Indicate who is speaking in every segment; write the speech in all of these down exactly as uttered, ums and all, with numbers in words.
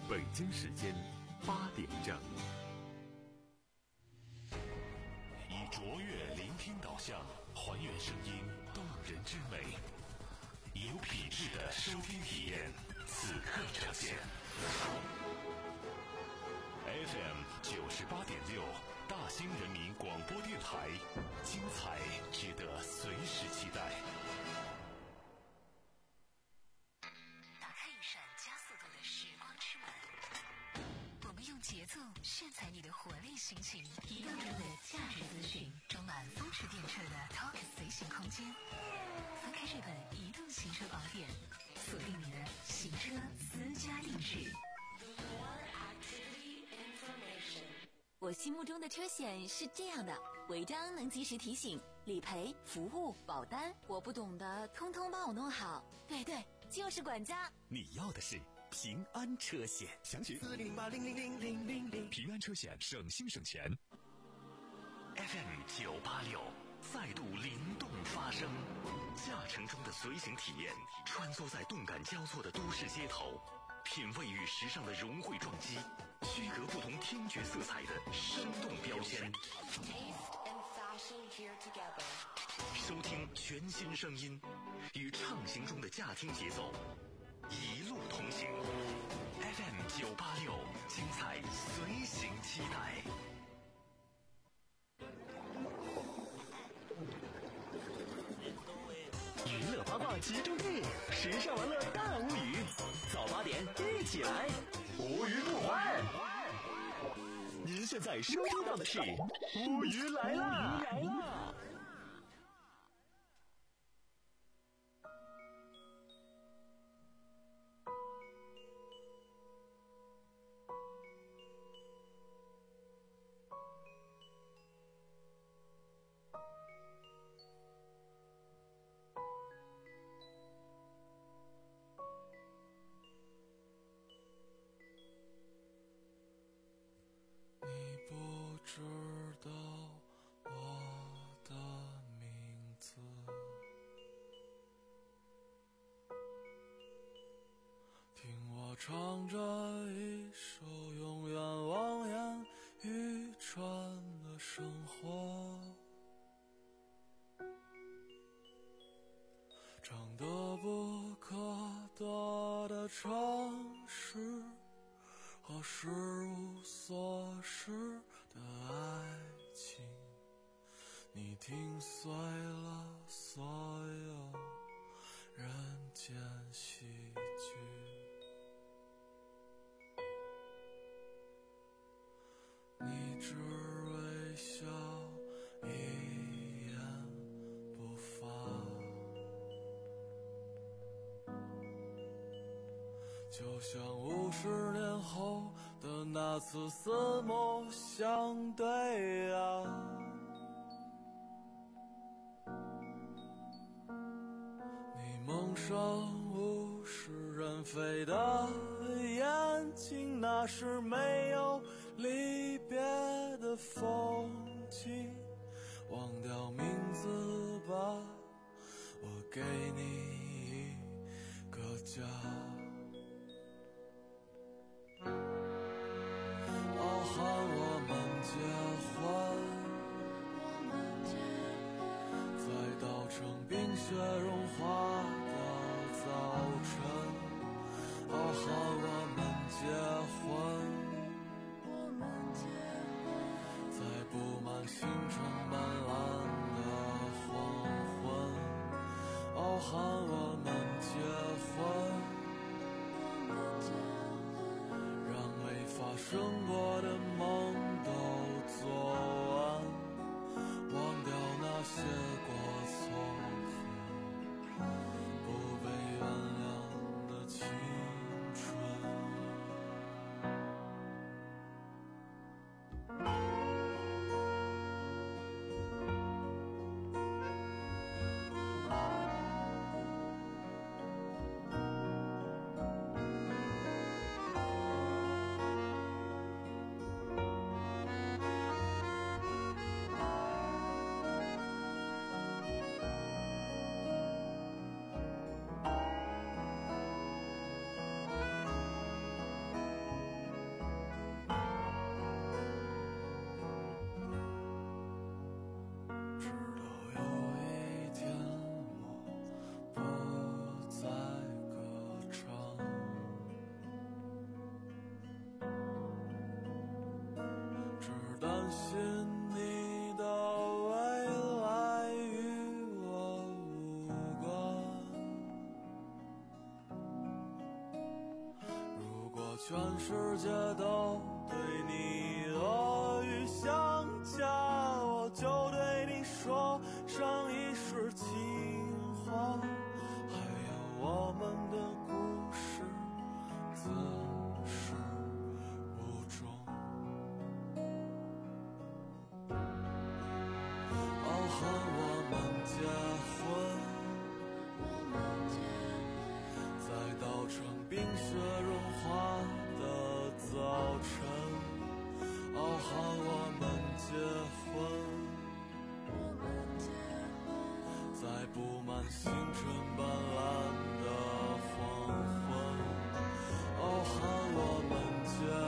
Speaker 1: 北京时间八点整。
Speaker 2: 以卓越聆听导向，还原声音动人之美，有品质的收听体验，此刻呈现。F M 九十八点六，大兴人民广播电台，精彩值得随时期待。
Speaker 3: 打开一扇加速度的时光之门，我们用节奏炫彩你的活力心情，移动中的价值资讯，装满风驰电掣的 Talk 随行空间。翻开这本移动行车宝典，锁定你的行车私家定制。
Speaker 4: 我心目中的车险是这样的：违章能及时提醒，理赔、服务、保单，我不懂的通通帮我弄好。对对，就是管家。
Speaker 2: 你要的是平安车险，详询四零八零零零零零零。平安车险，省心省钱。F M 九八六，再度灵动发声，驾乘中的随行体验，穿梭在动感交错的都市街头，品味与时尚的融汇撞击，区隔不同听觉色彩的生动标签。收听全新声音，与畅行中的驾听节奏，一路同行。F M 九八六，精彩随行期待。
Speaker 5: 娱乐八卦集中地，时尚玩乐大无语。早八点一起来，无语不欢。您现在收听到的是无语来啦！来啦！
Speaker 6: 唱着一首永远望眼欲穿的生活，长得不可得的城市和事无所失的爱情，你听碎了所有人间喜剧。你只微笑一言不发，就像五十年后的那次四目相对啊，你蒙上物是人非的眼睛，那是没有离别的风景，忘掉名字吧，我给你一个家。傲寒我们结婚，在稻城冰雪融化的早晨，傲寒我们结婚，布满星辰斑斓的黄昏，傲寒我们结婚，让没发生过的梦都做完，忘掉那些过错，不被原谅的青春。 全世界都对你恶语相加，我就对你说声一世情话，还有我们的故事自始无终。哦，喊我们结婚，在稻城冰雪融化的早晨，哦，喊我们结婚，在布满星辰斑斓的黄昏，哦，喊我们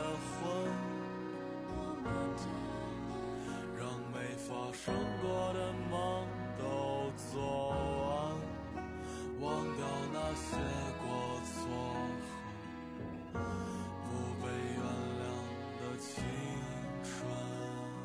Speaker 6: 结婚，让没发生过的梦都做完，忘掉那些过错和不被原谅的青春。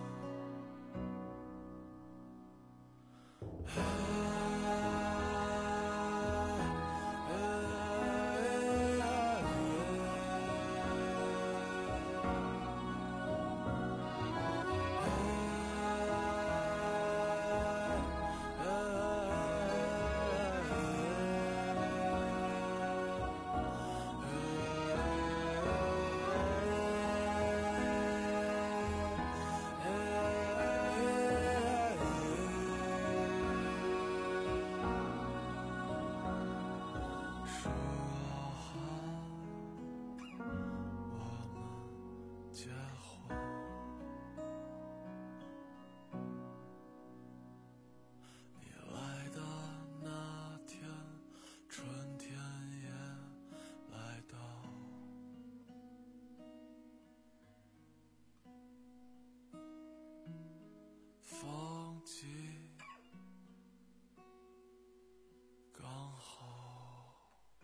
Speaker 6: 风季刚好。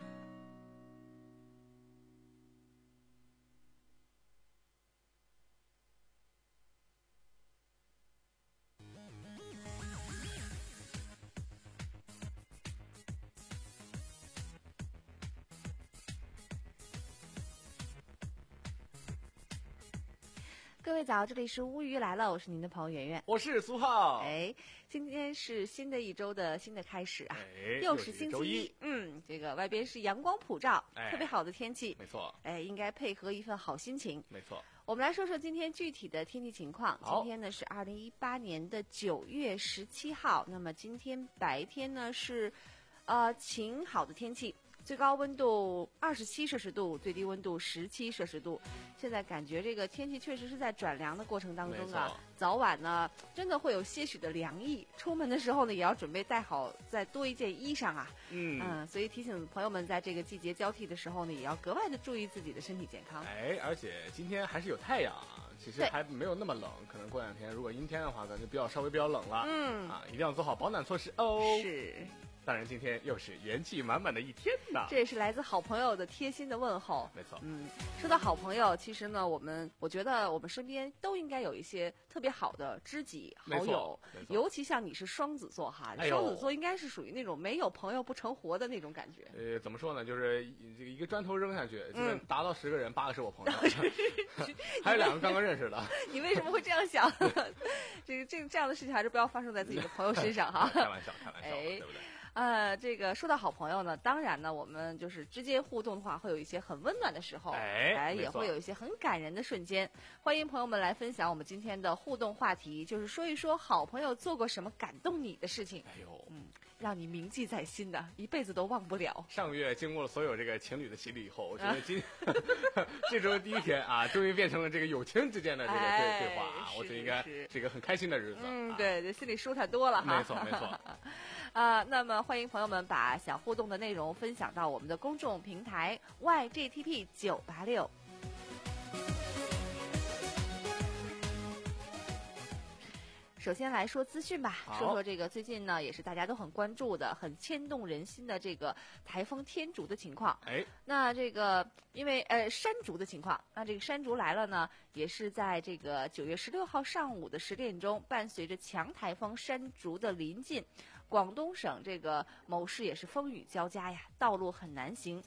Speaker 7: 各位早，这里是乌鱼来了，我是您的朋友圆圆，
Speaker 8: 我是苏浩。
Speaker 7: 哎，今天是新的一周的新的开始啊，
Speaker 8: 哎、
Speaker 7: 又是星期
Speaker 8: 一，
Speaker 7: 嗯，这个外边是阳光普照，
Speaker 8: 哎、
Speaker 7: 特别好的天气，
Speaker 8: 没错，
Speaker 7: 哎，应该配合一份好心情，
Speaker 8: 没错。
Speaker 7: 我们来说说今天具体的天气情况。今天呢是二零一八年的九月十七号，那么今天白天呢是呃晴好的天气。最高温度二十七摄氏度，最低温度十七摄氏度。现在感觉这个天气确实是在转凉的过程当中啊，早晚呢真的会有些许的凉意。出门的时候呢，也要准备带好再多一件衣裳啊。
Speaker 8: 嗯
Speaker 7: 嗯，所以提醒朋友们，在这个季节交替的时候呢，也要格外的注意自己的身体健康。
Speaker 8: 哎，而且今天还是有太阳啊，其实还没有那么冷。可能过两天如果阴天的话，可能就比较稍微比较冷了。
Speaker 7: 嗯
Speaker 8: 啊，一定要做好保暖措施哦。
Speaker 7: 是。
Speaker 8: 当然，今天又是元气满满的一天呢。
Speaker 7: 这也是来自好朋友的贴心的问候。
Speaker 8: 没错，
Speaker 7: 嗯，说到好朋友，其实呢，我们我觉得我们身边都应该有一些特别好的知己好友，尤其像你是双子座哈，
Speaker 8: 哎、
Speaker 7: 双子座应该是属于那种没有朋友不成活的那种感觉。
Speaker 8: 呃，怎么说呢？就是这个一个砖头扔下去，基本达到十个人，八个是我朋友，还有两个刚刚认识的。
Speaker 7: 你为什么会这样想？这个这个这样的事情还是不要发生在自己的朋友身上哈。
Speaker 8: 开玩笑，开玩笑，
Speaker 7: 哎、
Speaker 8: 对不对？
Speaker 7: 呃，这个说到好朋友呢，当然呢，我们就是之间互动的话，会有一些很温暖的时候，
Speaker 8: 哎，
Speaker 7: 哎也会有一些很感人的瞬间。欢迎朋友们来分享我们今天的互动话题，就是说一说好朋友做过什么感动你的事情。
Speaker 8: 哎呦，
Speaker 7: 嗯，让你铭记在心的，一辈子都忘不了。
Speaker 8: 上个月经过了所有这个情侣的洗礼以后，我觉得今、啊、这周第一天啊，终于变成了这个友情之间的这个对、
Speaker 7: 哎、
Speaker 8: 对话啊，我觉得应该是一个很开心的日子。
Speaker 7: 嗯，
Speaker 8: 啊、
Speaker 7: 对，这心里舒坦多了哈。
Speaker 8: 没错，没错。
Speaker 7: 啊，那么欢迎朋友们把想互动的内容分享到我们的公众平台 Y G T P 九八六。首先来说资讯吧，说说这个最近呢，也是大家都很关注的、很牵动人心的这个台风天竺的情况。
Speaker 8: 哎，
Speaker 7: 那这个因为呃山竹的情况，那这个山竹来了呢，也是在这个九月十六号上午的十点钟，伴随着强台风山竹的临近，广东省这个某市也是风雨交加呀，道路很难行。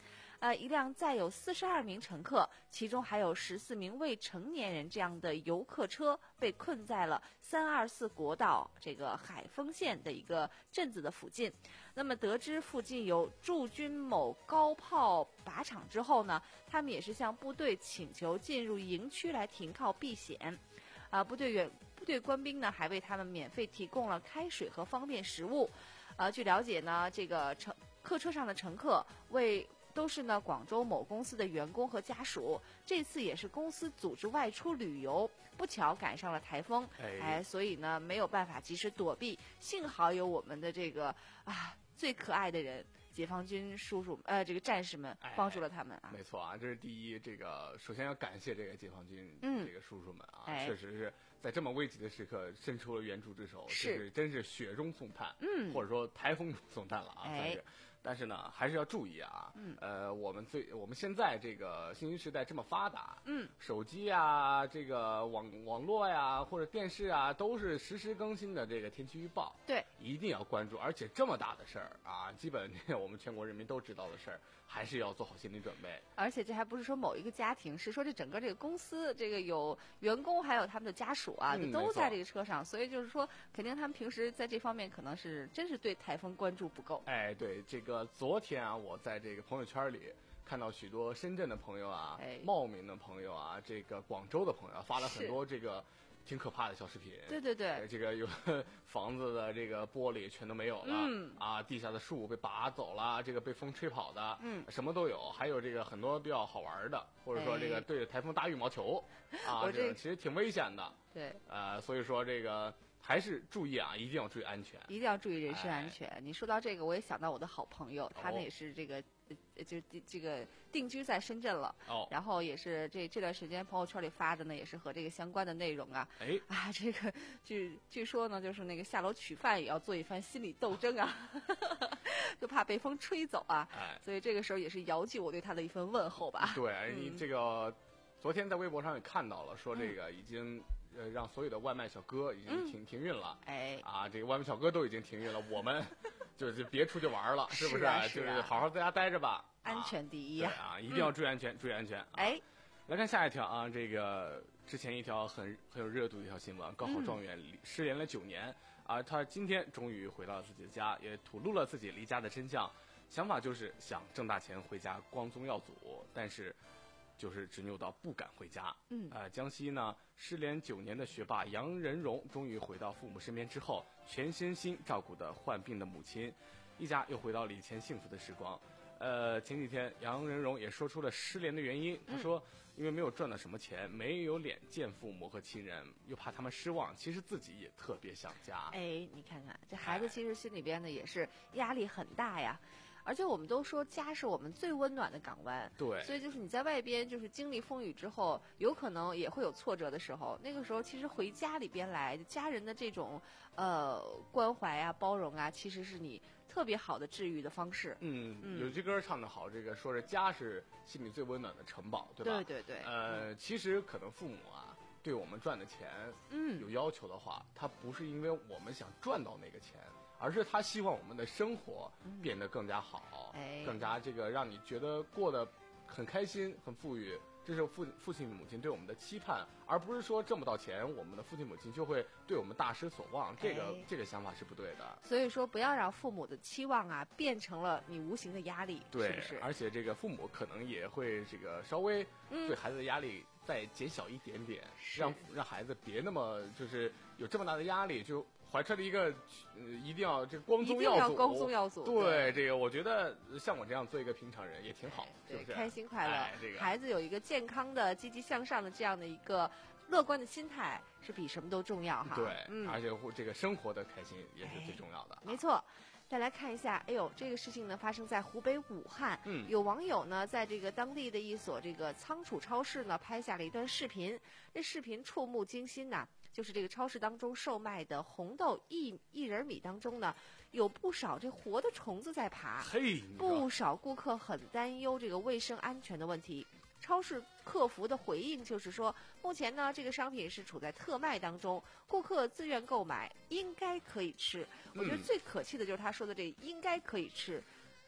Speaker 7: 呃，一辆载有四十二名乘客，其中还有十四名未成年人这样的游客车被困在了三二四国道这个海丰县的一个镇子的附近。那么得知附近有驻军某高炮靶场之后呢，他们也是向部队请求进入营区来停靠避险。啊、呃，部队员部队官兵呢还为他们免费提供了开水和方便食物。呃，据了解呢，这个乘客车上的乘客为都是呢广州某公司的员工和家属，这次也是公司组织外出旅游，不巧赶上了台风，哎，哎所以呢没有办法及时躲避，幸好有我们的这个啊最可爱的人。解放军叔叔，呃，这个战士们帮助了他们啊！
Speaker 8: 没错啊，这是第一。这个首先要感谢这个解放军、
Speaker 7: 嗯、
Speaker 8: 这个叔叔们啊，
Speaker 7: 哎、
Speaker 8: 确实是在这么危急的时刻伸出了援助之手，
Speaker 7: 是，
Speaker 8: 是真是雪中送炭，
Speaker 7: 嗯，
Speaker 8: 或者说台风中送炭了啊，算是。但是呢，还是要注意啊。
Speaker 7: 嗯。
Speaker 8: 呃，我们最我们现在这个信息时代这么发达，
Speaker 7: 嗯，
Speaker 8: 手机啊，这个网网络呀，或者电视啊，都是实时更新的这个天气预报。
Speaker 7: 对，
Speaker 8: 一定要关注。而且这么大的事儿啊，基本我们全国人民都知道的事儿，还是要做好心理准备。
Speaker 7: 而且这还不是说某一个家庭，是说这整个这个公司，这个有员工还有他们的家属啊，
Speaker 8: 嗯、
Speaker 7: 都在这个车上，所以就是说，肯定他们平时在这方面可能是真是对台风关注不够。
Speaker 8: 哎，对这个。昨天啊，我在这个朋友圈里看到许多深圳的朋友啊、
Speaker 7: 哎、
Speaker 8: 茂名的朋友啊、这个广州的朋友啊，发了很多这个挺可怕的小视频。
Speaker 7: 对对对，
Speaker 8: 呃、这个有房子的这个玻璃全都没有了，
Speaker 7: 嗯
Speaker 8: 啊，地下的树被拔走了，这个被风吹跑的，
Speaker 7: 嗯，
Speaker 8: 什么都有。还有这个很多比较好玩的，或者说这个对着台风打羽毛球，
Speaker 7: 哎、
Speaker 8: 啊，这个其实挺危险的。
Speaker 7: 对，
Speaker 8: 呃，所以说这个。还是注意啊，一定要注意安全，
Speaker 7: 一定要注意人身安全。
Speaker 8: 哎、
Speaker 7: 你说到这个，我也想到我的好朋友，他呢也是这个，呃，就这个定居在深圳了。
Speaker 8: 哦。
Speaker 7: 然后也是这这段时间朋友圈里发的呢，也是和这个相关的内容啊。
Speaker 8: 哎。
Speaker 7: 啊，这个据据说呢，就是那个下楼取饭也要做一番心理斗争啊，就怕被风吹走啊。
Speaker 8: 哎。
Speaker 7: 所以这个时候也是遥寄我对他的一份问候吧。
Speaker 8: 对，
Speaker 7: 嗯、
Speaker 8: 你这个昨天在微博上也看到了，说这个已经。呃，让所有的外卖小哥已经停、嗯、停运了，
Speaker 7: 哎，
Speaker 8: 啊，这个外卖小哥都已经停运了，我们就是别出去玩了，是不是？
Speaker 7: 是啊是
Speaker 8: 啊就是好好在家待着吧，
Speaker 7: 安全第一
Speaker 8: 啊！对啊，一定要注意安全，嗯、注意安全。
Speaker 7: 哎，
Speaker 8: 来看下一条啊，这个之前一条很很有热度的一条新闻，高考状元失联了九年、嗯、啊，他今天终于回到了自己的家，也吐露了自己离家的真相，想法就是想挣大钱回家光宗耀祖，但是。就是执拗到不敢回家。
Speaker 7: 嗯，
Speaker 8: 呃，江西呢失联九年的学霸杨仁荣终于回到父母身边之后，全身心照顾的患病的母亲，一家又回到了以前幸福的时光。呃，前几天杨仁荣也说出了失联的原因，他说，因为没有赚到什么钱，没有脸见父母和亲人，又怕他们失望，其实自己也特别想家。
Speaker 7: 哎，你看看这孩子其实心里边呢也是压力很大呀。而且我们都说家是我们最温暖的港湾，
Speaker 8: 对，
Speaker 7: 所以就是你在外边就是经历风雨之后，有可能也会有挫折的时候，那个时候其实回家里边来，家人的这种呃关怀啊、包容啊，其实是你特别好的治愈的方式。
Speaker 8: 嗯，嗯有句歌唱得好，这个说是家是心里最温暖的城堡，对吧？
Speaker 7: 对对对。
Speaker 8: 呃，其实可能父母啊对我们赚的钱，
Speaker 7: 嗯，
Speaker 8: 有要求的话，他不是因为我们想赚到那个钱。而是他希望我们的生活变得更加好，
Speaker 7: 嗯哎、
Speaker 8: 更加这个让你觉得过得很开心、很富裕。这是父父亲母亲对我们的期盼，而不是说挣不到钱，我们的父亲母亲就会对我们大失所望。这个、哎、这个想法是不对的。
Speaker 7: 所以说，不要让父母的期望啊变成了你无形的压力，
Speaker 8: 对，
Speaker 7: 是不是？
Speaker 8: 而且这个父母可能也会这个稍微对孩子的压力再减小一点点，
Speaker 7: 嗯、
Speaker 8: 让让孩子别那么就是有这么大的压力就。怀揣着一个，呃，一定要这个光宗耀祖，
Speaker 7: 光宗耀祖。
Speaker 8: 对，这个我觉得像我这样做一个平常人也挺好，
Speaker 7: 对，
Speaker 8: 是不是？
Speaker 7: 开心快乐、
Speaker 8: 哎这个，
Speaker 7: 孩子有一个健康的、积极向上的这样的一个乐观的心态，是比什么都重要哈。
Speaker 8: 对，
Speaker 7: 嗯，
Speaker 8: 而且这个生活的开心也是最重要的。
Speaker 7: 哎、没错。再来看一下，哎呦，这个事情呢发生在湖北武汉。
Speaker 8: 嗯，
Speaker 7: 有网友呢在这个当地的一所这个仓储超市呢拍下了一段视频，这视频触目惊心呐、啊。就是这个超市当中售卖的红豆薏薏仁米当中呢，有不少这活的虫子在爬。
Speaker 8: 嘿，
Speaker 7: 不少顾客很担忧这个卫生安全的问题。超市客服的回应就是说，目前呢这个商品是处在特卖当中，顾客自愿购买，应该可以吃。我觉得最可气的就是他说的这应该可以吃。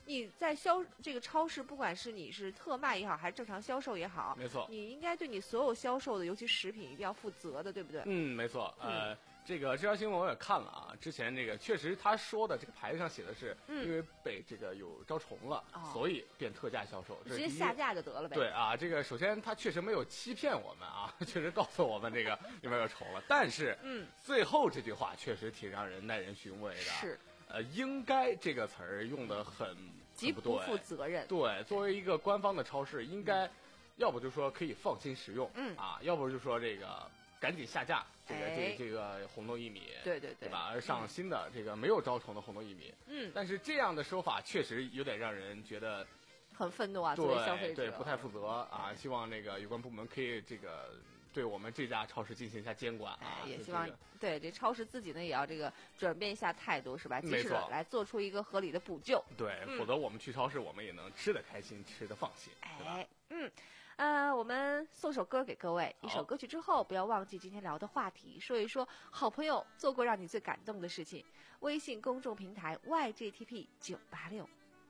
Speaker 7: 你在销这个超市，不管是你是特卖也好，还是正常销售也好，
Speaker 8: 没错，
Speaker 7: 你应该对你所有销售的，尤其食品一定要负责的，对不对？
Speaker 8: 嗯，没错，呃。嗯这个这条新闻我也看了啊，之前这个确实他说的这个牌子上写的是，因为被这个有招虫了，
Speaker 7: 嗯、
Speaker 8: 所以变特价销售，
Speaker 7: 直接下架就得了呗。
Speaker 8: 对啊，这个首先他确实没有欺骗我们啊，确实告诉我们这个里面有虫了，但是，
Speaker 7: 嗯，
Speaker 8: 最后这句话确实挺让人耐人寻味的。
Speaker 7: 是，
Speaker 8: 呃，应该这个词儿用的很
Speaker 7: 极不负责任。
Speaker 8: 对，作为一个官方的超市，应该、嗯、要不就说可以放心食用，
Speaker 7: 嗯
Speaker 8: 啊，要不就说这个赶紧下架。这个
Speaker 7: 哎、
Speaker 8: 这个、这个红豆薏米，
Speaker 7: 对对对，
Speaker 8: 对吧？而上新的这个没有招虫的红豆薏米，
Speaker 7: 嗯，
Speaker 8: 但是这样的说法确实有点让人觉得
Speaker 7: 很愤怒啊，作为消费者，
Speaker 8: 对，不太负责啊。希望那个有关部门可以这个对我们这家超市进行一下监管啊，
Speaker 7: 哎、也希望、
Speaker 8: 这个、
Speaker 7: 对这超市自己呢也要这个转变一下态度，是吧？及时的来做出一个合理的补救。
Speaker 8: 对，
Speaker 7: 嗯、
Speaker 8: 否则我们去超市，我们也能吃得开心，吃得放心，对吧？
Speaker 7: 哎，嗯。呃，我们送首歌给各位，一首歌曲之后，不要忘记今天聊的话题，说一说好朋友做过让你最感动的事情。微信公众平台 Y G T P 九八六。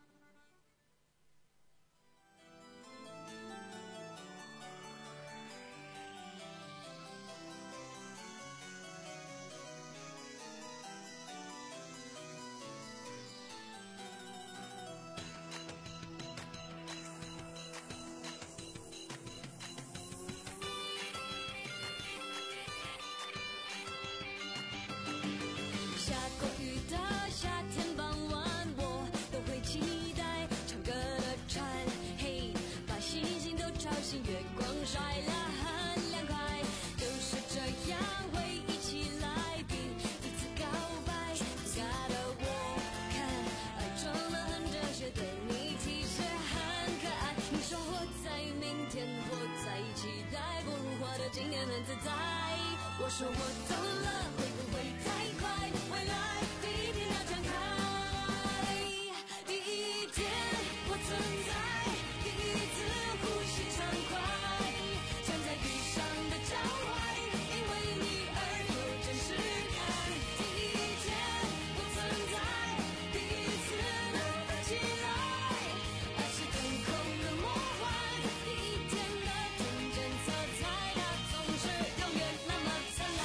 Speaker 9: 我说我懂了，会不会太快？未来第一天要展开，第一天我存在，第一次呼吸畅快，站在地上的脚踝，因为你而有真实感。第一天我存在，第一次能飞起来，爱是腾空的魔幻，第一天的纯真色彩，它总是永远那么灿烂。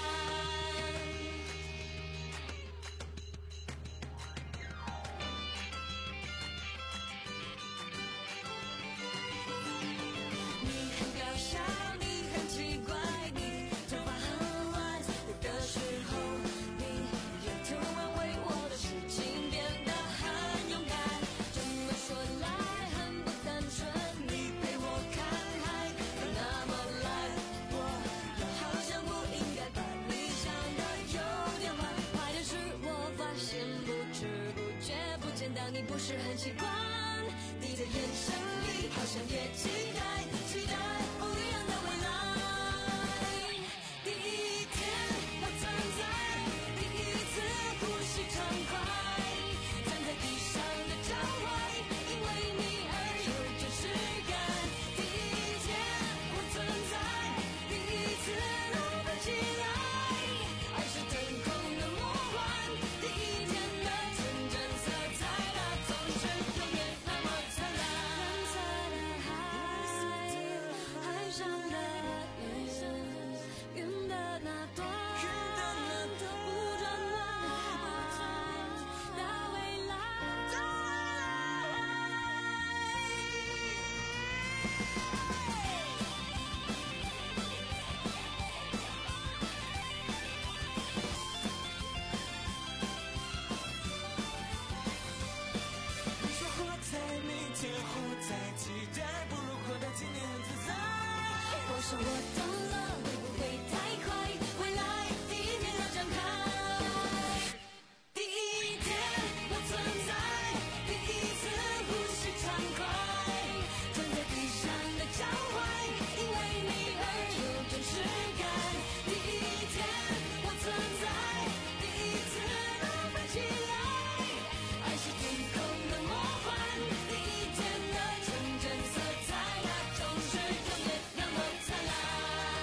Speaker 9: 你很搞笑，你很奇怪，你头发很乱，有的时候你也突然为我的事情变得很勇敢。这么说来很不单纯，你陪我看海，又那么蓝，我又好像不应该把你想的有点坏。坏的是我发现不知不觉不见到你不是很习惯，你的眼神里好像也期待期待不一样的未来。第一天我存在，第一次呼吸畅快，站在地上的脚踝，因为你而有真实感。第一天我存在，第一次能飞起来，爱是腾空的魔幻，第一天的纯真色彩，它总是永远那么灿烂。蓝色的海，海上的云，云的那端，不转弯的未来。你说活在明天，活在期待，不如活在今天很自在。我说我懂了，会不会太快？未来第一天要展开，第一天我存在，第一次呼吸畅快，站在地上的脚踝，因为你而有真实感。第一天我存在，第一次能飞起来，爱是腾空的魔幻，第一天的纯真色彩，它总是永远那么灿烂。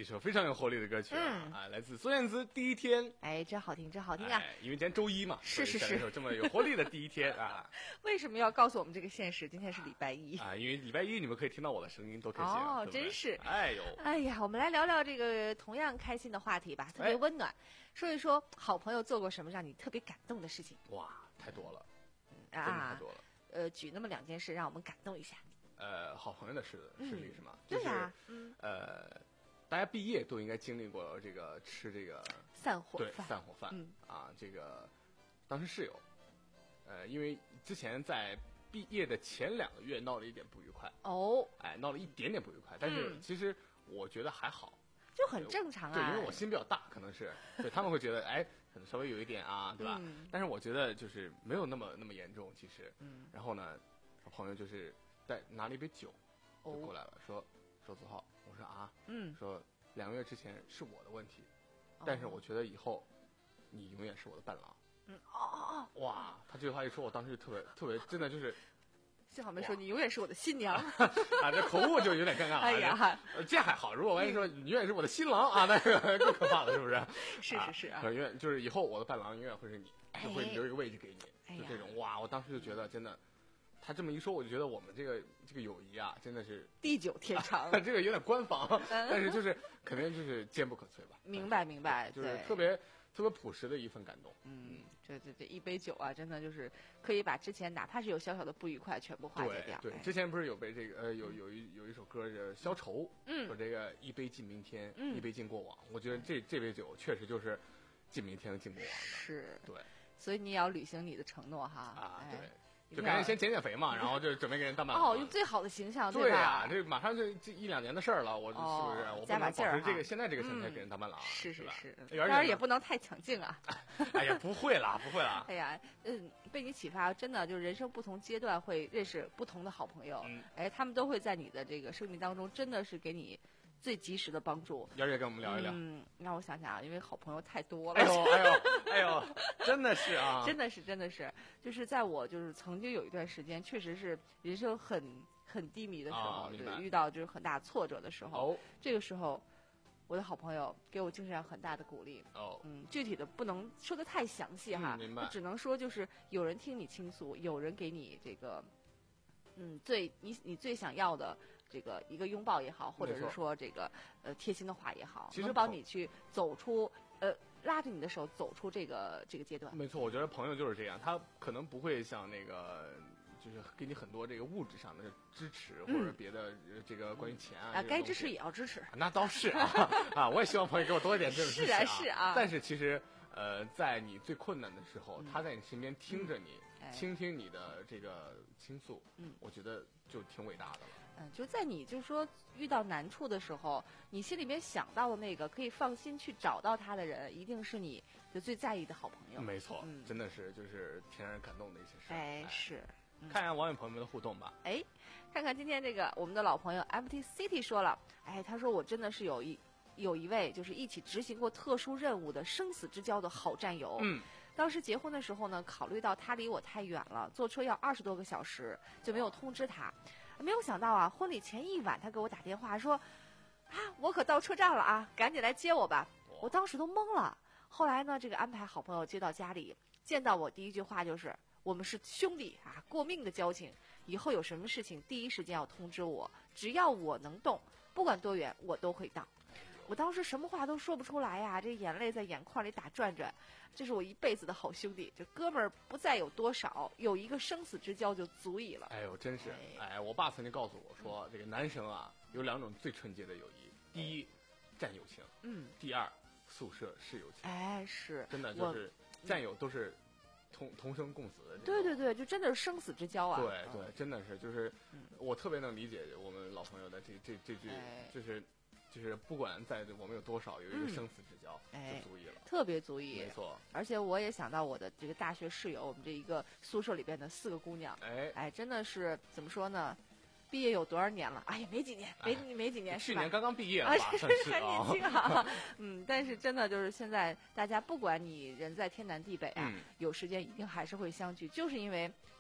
Speaker 8: 首非常有活力的歌曲啊，
Speaker 7: 嗯
Speaker 8: 啊来自孙燕姿《第一天》。
Speaker 7: 哎，真好听，真好听啊！
Speaker 8: 哎，因为今天周一嘛，
Speaker 7: 是是是
Speaker 8: 所以选了一首这么有活力的第一天啊
Speaker 7: 为什么要告诉我们这个现实？今天是礼拜一
Speaker 8: 啊，因为礼拜一你们可以听到我的声音，多开心啊！
Speaker 7: 哦，
Speaker 8: 对不对
Speaker 7: 真是。
Speaker 8: 哎呦，
Speaker 7: 哎呀，我们来聊聊这个同样开心的话题吧，特别温暖。说一说好朋友做过什么让你特别感动的事情。
Speaker 8: 哇，太多了，
Speaker 7: 啊，
Speaker 8: 真的太多了。
Speaker 7: 呃，举那么两件事让我们感动一下。
Speaker 8: 呃，好朋友的事事例是吗？
Speaker 7: 对呀，
Speaker 8: 嗯，呃，大家毕业都应该经历过这个吃这个
Speaker 7: 散伙
Speaker 8: 对
Speaker 7: 饭，
Speaker 8: 散伙饭，
Speaker 7: 嗯
Speaker 8: 啊，这个当时室友，呃，因为之前在毕业的前两个月闹了一点不愉快，
Speaker 7: 哦，
Speaker 8: 哎，闹了一点点不愉快，但是
Speaker 7: 嗯
Speaker 8: 其实我觉得还好，
Speaker 7: 就很正常啊。
Speaker 8: 对，因为我心比较大，可能是对他们会觉得，哎，可能稍微有一点啊，对吧？
Speaker 7: 嗯
Speaker 8: 但是我觉得就是没有那么那么严重，其实。
Speaker 7: 嗯。
Speaker 8: 然后呢，我朋友就是带拿了一杯酒，就
Speaker 7: 哦
Speaker 8: 过来了，说说子浩，我说啊，
Speaker 7: 嗯，
Speaker 8: 说两个月之前是我的问题，
Speaker 7: 哦
Speaker 8: 但是我觉得以后你永远是我的伴郎。
Speaker 7: 嗯，哦哦哦，
Speaker 8: 哇，他这句话一说，我当时就特别特别，真的就是
Speaker 7: 幸好没说你永远是我的新娘。
Speaker 8: 啊，这口误就有点尴尬了。
Speaker 7: 哎呀，
Speaker 8: 这这还好，如果万一说你永远是我的新郎啊，那个更可怕了，是不是？
Speaker 7: 是是是啊，
Speaker 8: 永远就是以后我的伴郎永远会是你，就会
Speaker 7: 哎
Speaker 8: 留一个位置给
Speaker 7: 哎呀
Speaker 8: 你，就这种哇，我当时就觉得真的，他这么一说，我就觉得我们这个这个友谊啊，真的是
Speaker 7: 地久天长。
Speaker 8: 这个有点官方，但是就是肯定就是坚不可摧吧。
Speaker 7: 明白明白，
Speaker 8: 就是
Speaker 7: 对
Speaker 8: 特别特别朴实的一份感动。
Speaker 7: 嗯，这这这一杯酒啊，真的就是可以把之前哪怕是有小小的不愉快全部化解掉。
Speaker 8: 对对，
Speaker 7: 哎
Speaker 8: 之前不是有被这个呃有有一有一首歌叫《消愁》，
Speaker 7: 嗯
Speaker 8: 说这个一杯敬明天，
Speaker 7: 嗯
Speaker 8: 一杯敬过往。我觉得这这杯酒确实就是敬明天和敬过往的。
Speaker 7: 是，
Speaker 8: 对
Speaker 7: 所以你也要履行你的承诺哈。
Speaker 8: 啊，
Speaker 7: 哎
Speaker 8: 对。
Speaker 7: 一定要
Speaker 8: 就赶紧先减减肥嘛，然后就准备给人当伴郎。
Speaker 7: 哦，用最好的形象，
Speaker 8: 对
Speaker 7: 吧？
Speaker 8: 呀，这马上就这一两年的事儿了，我是不是？我不能保
Speaker 7: 加把劲儿
Speaker 8: 持这个
Speaker 7: 哈
Speaker 8: 现在这个身材
Speaker 7: 嗯
Speaker 8: 给人当伴郎，
Speaker 7: 是
Speaker 8: 是吧？
Speaker 7: 是，
Speaker 8: 而且
Speaker 7: 当然也不能太抢镜啊。
Speaker 8: 哎呀，不会啦，不会啦。
Speaker 7: 哎呀，嗯，被你启发，真的就是人生不同阶段会认识不同的好朋友，
Speaker 8: 嗯
Speaker 7: 哎，他们都会在你的这个生命当中，真的是给你最及时的帮助。
Speaker 8: 姚姐跟我们聊一聊。
Speaker 7: 嗯，让我想想啊，因为好朋友太多了。
Speaker 8: 哎呦哎呦哎呦，真的是啊，
Speaker 7: 真的是真的是，就是在我就是曾经有一段时间，确实是人生很很低迷的时候，
Speaker 8: 哦明白
Speaker 7: 对，遇到就是很大挫折的时候，
Speaker 8: 哦
Speaker 7: 这个时候，我的好朋友给我精神上很大的鼓励。
Speaker 8: 哦，
Speaker 7: 嗯，具体的不能说的太详细哈，
Speaker 8: 嗯明白
Speaker 7: 我只能说就是有人听你倾诉，有人给你这个，嗯，最你你最想要的这个一个拥抱也好，或者是
Speaker 8: 没错
Speaker 7: 说这个呃贴心的话也好，
Speaker 8: 其实
Speaker 7: 能帮
Speaker 8: 朋
Speaker 7: 你去走出呃拉着你的手走出这个这个阶段。
Speaker 8: 没错，我觉得朋友就是这样，他可能不会像那个。就是给你很多这个物质上的支持，或者别的呃这个关于钱啊，
Speaker 7: 啊，
Speaker 8: 这个东西
Speaker 7: 该支持也要支持。
Speaker 8: 那倒是啊，啊，我也希望朋友给我多一点这种支持
Speaker 7: 是啊是啊
Speaker 8: 但是其实，呃，在你最困难的时候，他在你身边听着你，
Speaker 7: 哎
Speaker 8: 倾听你的这个倾诉，
Speaker 7: 嗯，
Speaker 8: 我觉得就挺伟大的了。
Speaker 7: 嗯，就在你就是说遇到难处的时候，你心里面想到的那个可以放心去找到他的人，一定是你就最在意的好朋友。
Speaker 8: 没错，
Speaker 7: 嗯
Speaker 8: 真的是就是挺让人感动的一些事。
Speaker 7: 哎，是。
Speaker 8: 看看网友朋友们的互动吧。
Speaker 7: 哎，看看今天这个我们的老朋友 M T City 说了，哎，他说我真的是有一有一位就是一起执行过特殊任务的生死之交的好战友。
Speaker 8: 嗯，
Speaker 7: 当时结婚的时候呢，考虑到他离我太远了，坐车要二十多个小时，就没有通知他。没有想到啊，婚礼前一晚他给我打电话说，啊，我可到车站了啊，赶紧来接我吧。我当时都懵了。后来呢，这个安排好朋友接到家里，见到我第一句话就是。我们是兄弟啊，过命的交情。以后有什么事情，第一时间要通知我，只要我能动，不管多远，我都会到。我当时什么话都说不出来呀，这眼泪在眼眶里打转转。这是我一辈子的好兄弟，这哥们儿不再有多少，有一个生死之交就足以了。
Speaker 8: 哎呦，真是，哎，我爸曾经告诉我说，这个男生啊，有两种最纯洁的友谊，第一，战友情，
Speaker 7: 嗯，
Speaker 8: 第二，宿舍室友情。
Speaker 7: 哎，是，
Speaker 8: 真的就是战友都是。同同生共死的，
Speaker 7: 对对对，就真的是生死之交啊！
Speaker 8: 对对，真的是，就是我特别能理解我们老朋友的这这这句，就是就是不管在我们有多少，有一个生死之交就足以了，
Speaker 7: 特别足以，
Speaker 8: 没错。
Speaker 7: 而且我也想到我的这个大学室友，我们这一个宿舍里边的四个姑娘，
Speaker 8: 哎
Speaker 7: 哎，真的是怎么说呢？毕业有多少年了？哎呀，没几年，没没几年，
Speaker 8: 去年刚刚毕业
Speaker 7: 啊，
Speaker 8: 算是
Speaker 7: 还年轻啊。嗯，但是真的就是现在，大家不管你人在天南地北啊，有时间一定还是会相聚，就是因为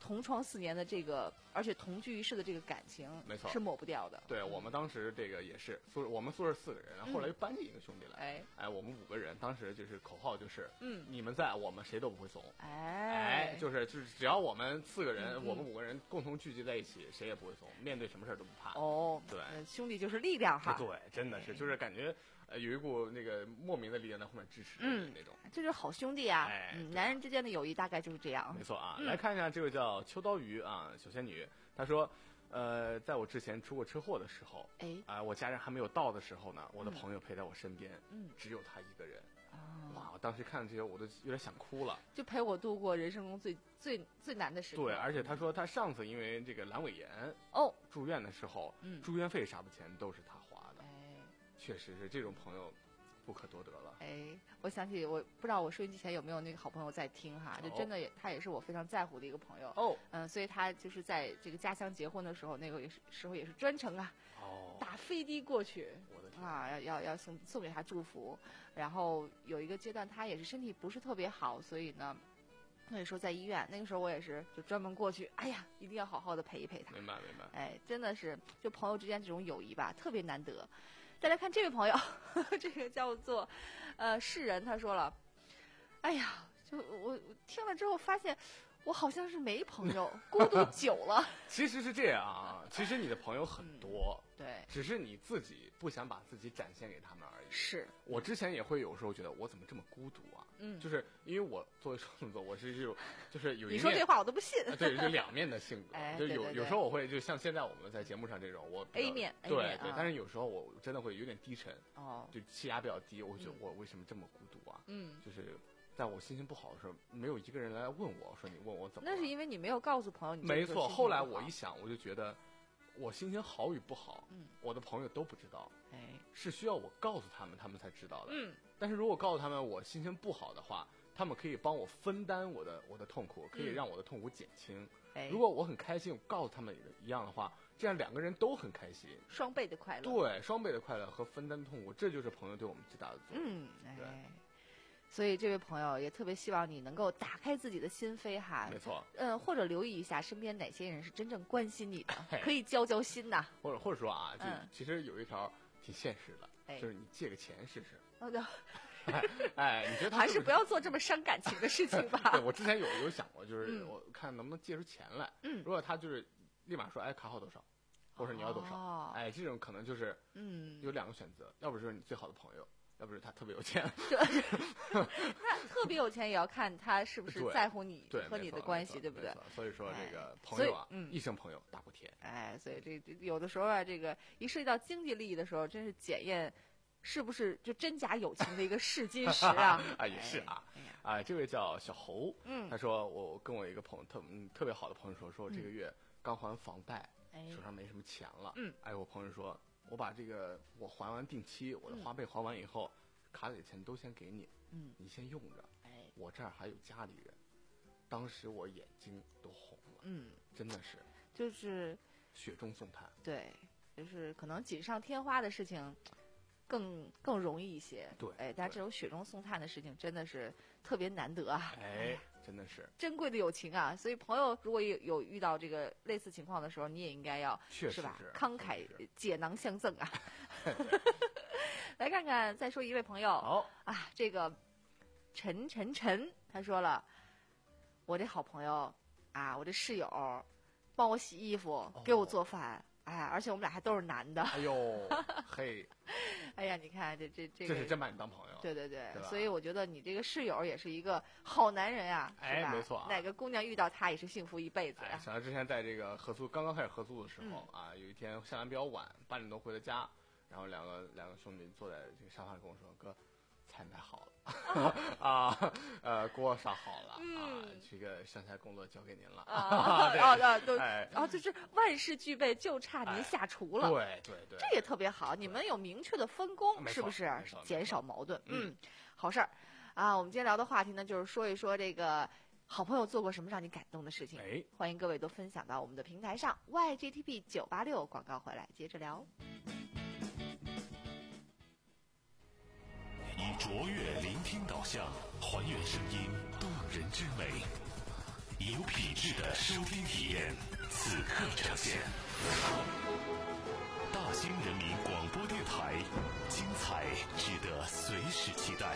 Speaker 7: 同窗四年的这个，而且同居一室的这个感情，
Speaker 8: 没错，
Speaker 7: 是抹不掉的。
Speaker 8: 对，我们当时这个也是宿，我们宿舍四个人，后来又搬进一个兄弟来，
Speaker 7: 哎
Speaker 8: 哎，我们五个人，当时就是口号就是，
Speaker 7: 嗯，
Speaker 8: 你们在，我们谁都不会怂，
Speaker 7: 哎，
Speaker 8: 哎，就是就是只要我们四个人，
Speaker 7: 嗯、
Speaker 8: 我们五个人共同聚集在一起，谁也不会怂，面对什么事儿都不怕。
Speaker 7: 哦，
Speaker 8: 对，
Speaker 7: 兄弟就是力量哈。
Speaker 8: 对，真的是，就是感觉。呃，有一股那个莫名的力量在后面支持嗯那种，
Speaker 7: 这就是好兄弟啊！
Speaker 8: 哎，
Speaker 7: 嗯，男人之间的友谊大概就是这样。
Speaker 8: 没错啊，
Speaker 7: 嗯、
Speaker 8: 来看一下这位叫秋刀鱼啊，小仙女，她说，呃，在我之前出过车祸的时候，
Speaker 7: 哎，
Speaker 8: 啊、呃，我家人还没有到的时候呢，我的朋友陪在我身边，
Speaker 7: 嗯，
Speaker 8: 只有他一个人。
Speaker 7: 哦、
Speaker 8: 哇！我当时看这些，我都有点想哭了。
Speaker 7: 就陪我度过人生中最最最难的时刻。
Speaker 8: 对，而且他说他上次因为这个阑尾炎
Speaker 7: 哦
Speaker 8: 住院的时候，
Speaker 7: 嗯，
Speaker 8: 住院费啥的钱都是他花的。
Speaker 7: 哎，
Speaker 8: 确实是这种朋友。不可多得了。
Speaker 7: 哎，我想起我不知道我收音机前有没有那个好朋友在听哈，就真的也他也是我非常在乎的一个朋友。
Speaker 8: 哦，
Speaker 7: 嗯，所以他就是在这个家乡结婚的时候，那个也是时候也是专程啊，
Speaker 8: 哦，
Speaker 7: 打飞的过去，
Speaker 8: 我的天
Speaker 7: 啊，要要要送送给他祝福。然后有一个阶段他也是身体不是特别好，所以呢。那个时候在医院，那个时候我也是就专门过去，哎呀，一定要好好的陪一陪他。
Speaker 8: 明白明白。
Speaker 7: 哎，真的是就朋友之间这种友谊吧，特别难得。再来看这位朋友，呵呵这个叫做呃世人，他说了，哎呀，就我我听了之后发现，我好像是没朋友，孤独久了。
Speaker 8: 其实是这样啊，其实你的朋友很多，
Speaker 7: 嗯、对，
Speaker 8: 只是你自己不想把自己展现给他们而已。
Speaker 7: 是
Speaker 8: 我之前也会有时候觉得我怎么这么孤独啊？
Speaker 7: 嗯，
Speaker 8: 就是因为我作为双子座，我是这种，就是有一面
Speaker 7: 你说这话我都不信。
Speaker 8: 对，就两面的性格，
Speaker 7: 哎、
Speaker 8: 就有
Speaker 7: 对对对
Speaker 8: 有时候我会就像现在我们在节目上这种，我
Speaker 7: A 面，
Speaker 8: 对
Speaker 7: A 面
Speaker 8: 对、
Speaker 7: 啊，
Speaker 8: 但是有时候我真的会有点低沉，
Speaker 7: 哦，
Speaker 8: 就气压比较低，我觉得我为什么这么孤独啊？
Speaker 7: 嗯，
Speaker 8: 就是在我心情不好的时候，没有一个人来问我说你问我怎么了？
Speaker 7: 那是因为你没有告诉朋友你。
Speaker 8: 没错，后来我一想，我就觉得我心情好与不好，
Speaker 7: 嗯，
Speaker 8: 我的朋友都不知道，
Speaker 7: 哎，
Speaker 8: 是需要我告诉他们，他们才知道的。
Speaker 7: 嗯，
Speaker 8: 但是如果告诉他们我心情不好的话，他们可以帮我分担我的我的痛苦，可以让我的痛苦减轻。
Speaker 7: 哎，
Speaker 8: 如果我很开心，我告诉他们一样的话，这样两个人都很开心，
Speaker 7: 双倍的快乐。
Speaker 8: 对，双倍的快乐和分担痛苦，这就是朋友对我们最大的作用。
Speaker 7: 嗯，哎。所以这位朋友也特别希望你能够打开自己的心扉哈，
Speaker 8: 没错，
Speaker 7: 嗯，或者留意一下身边哪些人是真正关心你的，可以交交心呐。
Speaker 8: 或者或者说啊，就
Speaker 7: 嗯、
Speaker 8: 其实有一条挺现实的，
Speaker 7: 哎、
Speaker 8: 就是你借个钱试试。
Speaker 7: 哦对。
Speaker 8: 哎，你觉得他
Speaker 7: 还是不要做这么伤感情的事情吧？
Speaker 8: 对，我之前有有想过，就是我看能不能借出钱来。
Speaker 7: 嗯，
Speaker 8: 如果他就是立马说，哎，卡号多少，或者你要多少，
Speaker 7: 哦、
Speaker 8: 哎，这种可能就是
Speaker 7: 嗯
Speaker 8: 有两个选择，要不就是你最好的朋友。要不是他特别有钱，
Speaker 7: 那特别有钱也要看他是不是在乎你和你的关系，对不对？
Speaker 8: 所以说这个朋友啊，
Speaker 7: 嗯，
Speaker 8: 一生朋友大不甜。
Speaker 7: 哎，所以这这有的时候啊，这个一涉及到经济利益的时候，真是检验是不是就真假友情的一个试金石啊！
Speaker 8: 啊，也是啊，啊，这位叫小侯，
Speaker 7: 嗯，
Speaker 8: 他说我跟我一个朋友特嗯特别好的朋友说，说我这个月刚还房贷，手上没什么钱了，
Speaker 7: 嗯，
Speaker 8: 哎，我朋友说。我把这个我还完定期，我的花呗还完以后，嗯、卡里的钱都先给你，
Speaker 7: 嗯，
Speaker 8: 你先用着。
Speaker 7: 哎，
Speaker 8: 我这儿还有家里人，当时我眼睛都红了，
Speaker 7: 嗯，
Speaker 8: 真的是，
Speaker 7: 就是
Speaker 8: 雪中送炭。
Speaker 7: 对，就是可能锦上添花的事情更更容易一些，
Speaker 8: 对，
Speaker 7: 哎，但这种雪中送炭的事情真的是特别难得啊，
Speaker 8: 哎。真的是
Speaker 7: 珍贵的友情啊！所以朋友如果有有遇到这个类似情况的时候，你也应该要
Speaker 8: 是
Speaker 7: 吧？慷慨解囊相赠啊！来看看，再说一位朋友，
Speaker 8: 好
Speaker 7: 啊，这个陈陈陈，他说了，我这好朋友啊，我这室友帮我洗衣服，给我做饭。哦哎呀，而且我们俩还都是男的。
Speaker 8: 哎呦，嘿，
Speaker 7: 哎呀，你看这这这
Speaker 8: 个，这是真把你当朋友。
Speaker 7: 对对对，
Speaker 8: 对
Speaker 7: 所以我觉得你这个室友也是一个好男人啊，
Speaker 8: 哎，
Speaker 7: 是吧？
Speaker 8: 没错、啊。
Speaker 7: 哪个姑娘遇到他也是幸福一辈子呀、啊。
Speaker 8: 想到之前在这个合租刚刚开始合租的时候、嗯、啊，有一天下班比较晚，八点多回的家，然后两个两个兄弟坐在这个沙发上跟我说：“哥，菜买好了啊，呃，锅烧好了、
Speaker 7: 嗯、
Speaker 8: 啊，这个剩下工作交给您了。”
Speaker 7: 啊啊啊！都
Speaker 8: 哎，
Speaker 7: 啊，就是万事俱备，就差您下厨了。
Speaker 8: 对对对，
Speaker 7: 这也特别好，你们有明确的分工，是不是？减少矛盾，嗯，好事儿啊！我们今天聊的话题呢，就是说一说这个好朋友做过什么让你感动的事情。
Speaker 8: 哎，
Speaker 7: 欢迎各位都分享到我们的平台上 Y G T P 九八六广告回来接着聊。
Speaker 2: 以卓越聆听导向，还原声音动人之美。 有品质的收听体验，此刻呈现。大兴人民广播电台，精彩值得随时期待。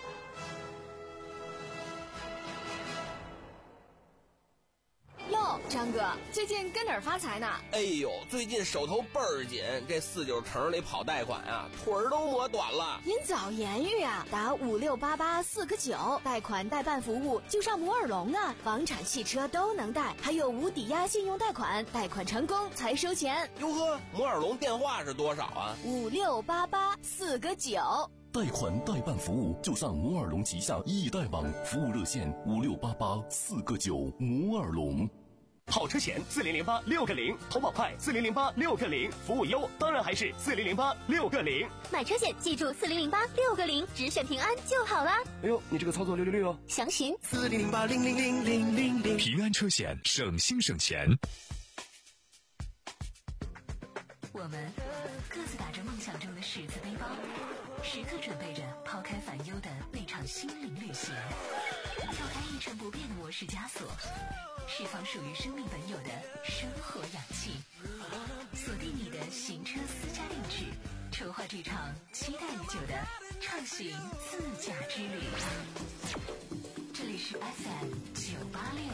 Speaker 10: 哟，张哥，最近跟哪儿发财呢？
Speaker 11: 哎呦，最近手头倍儿紧，这四九城里跑贷款啊，腿儿都磨短了。
Speaker 10: 您早言语啊，打五六八八四个九，贷款代办服务就上摩尔龙啊，房产、汽车都能贷，还有无抵押信用贷款，贷款成功才收钱。
Speaker 11: 哟呵，摩尔龙电话是多少啊？
Speaker 10: 五六八八四个九。
Speaker 12: 贷款代办服务就上摩尔龙旗下易贷网，服务热线五六八八四个九，摩尔龙。
Speaker 5: 好车险四零零八六个零，投保快四零零八六个零，服务优当然还是四零零八六个零。
Speaker 13: 买车险记住四零零八六个零，只选平安就好了。
Speaker 5: 哎呦，你这个操作六六六哦！
Speaker 13: 详询
Speaker 2: 四零零八零零零零零零。平安车险，省心省钱。
Speaker 3: 我们各自打着梦想中的十字背包，时刻准备着抛开烦忧的那场心灵旅行，跳开一成不变的模式枷锁，释放属于生命本有的生活氧气，锁定你的行车私家定制，筹划这场期待已久的畅行自驾之旅。这里是 F M 九八六。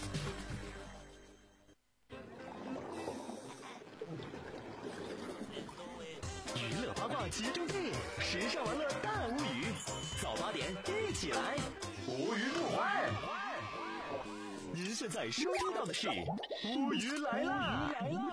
Speaker 5: 娱乐八卦集中地，时尚玩乐大无语，早八点一起来，无语不欢。您现在收听到的是无语来啦！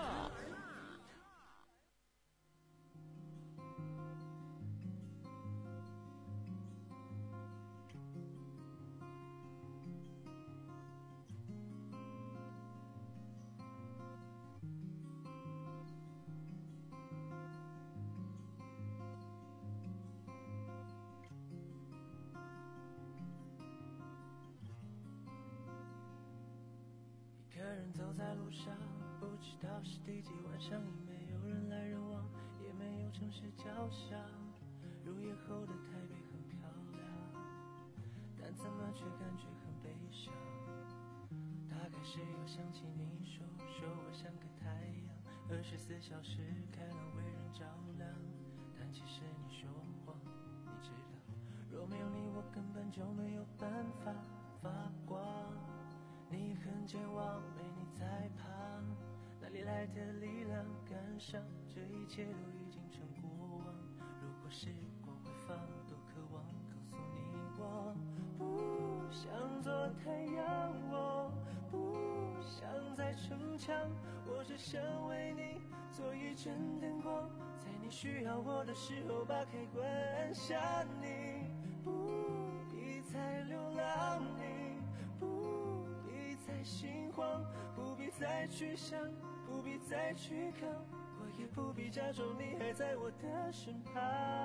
Speaker 6: 一个人走在路上，不知道是第几晚上，已没有人来人往，也没有城市交响。入夜后的台北很漂亮，但怎么却感觉很悲伤。大概是又想起你说说我像个太阳，二十四小时开朗为人照亮。但其实你说谎，你知道，若没有你我根本就没有办法发光。你很健忘，没你在旁，哪里来的力量赶上这一切都已经成过往。如果时光会放，多渴望告诉你，我不想做太阳，我不想再逞强，我只想为你做一盏灯光，在你需要我的时候把开关按下。你不必再流浪，你不再心慌，不必再去想，不必再去扛，我也不必假装你还在我的身旁。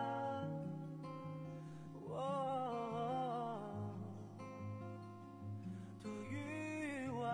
Speaker 6: 哦，多欲望。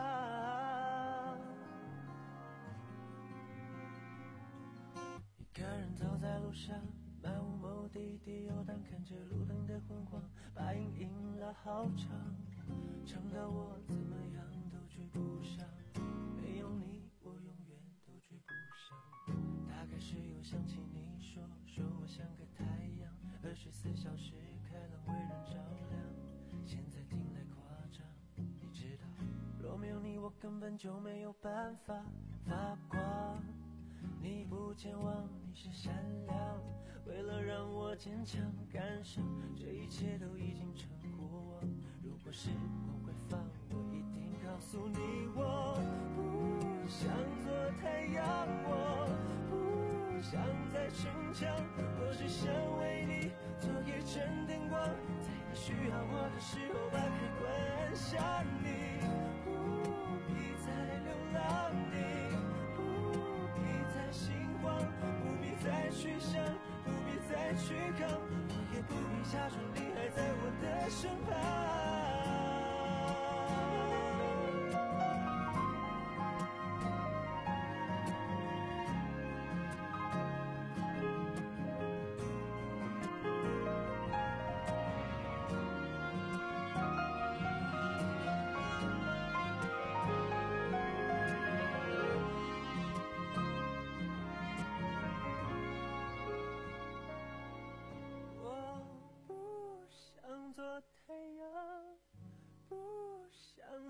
Speaker 6: 一个人走在路上，漫无目的地游荡，看着路灯的昏黄，把影印了好长，长到我怎么样都追不上，没有你我永远都追不上。大概是又想起你说说我像个太阳，二十四小时开朗为人照亮。现在听来夸张，你知道，若没有你我根本就没有办法发光。你不健忘，你是善良，为了让我坚强赶上这一切都已经成过往。如果时光会放，我一定告诉你，我不想做太阳，我不想再逞强，我只想为你做一盏灯光，在你需要我的时候把开关按下。你不必再流浪，你不必再心慌，不必再去想，不必再去扛，我也不必假装你还在我的身旁。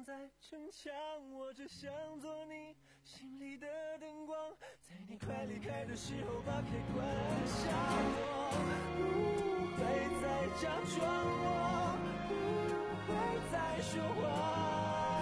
Speaker 6: 在逞强，我只想做你心里的灯光，在你快离开的时候把开关按下。我不会再假装，我不会再说谎，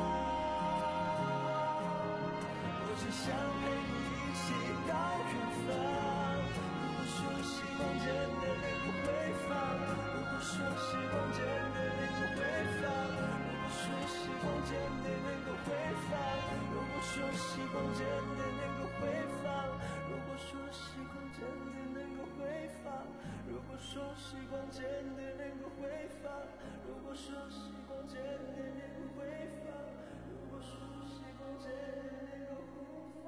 Speaker 6: 我只想陪你一起到远方。如果说时光真的能够回放，如果说时光真的能够回放，如果说时光真的能够回放，如果说时光真的能够回放，如果说时光真的能够回放，如果说时光真的能够回放，如果说时光真的能够回放，如果说时光真的能够回放。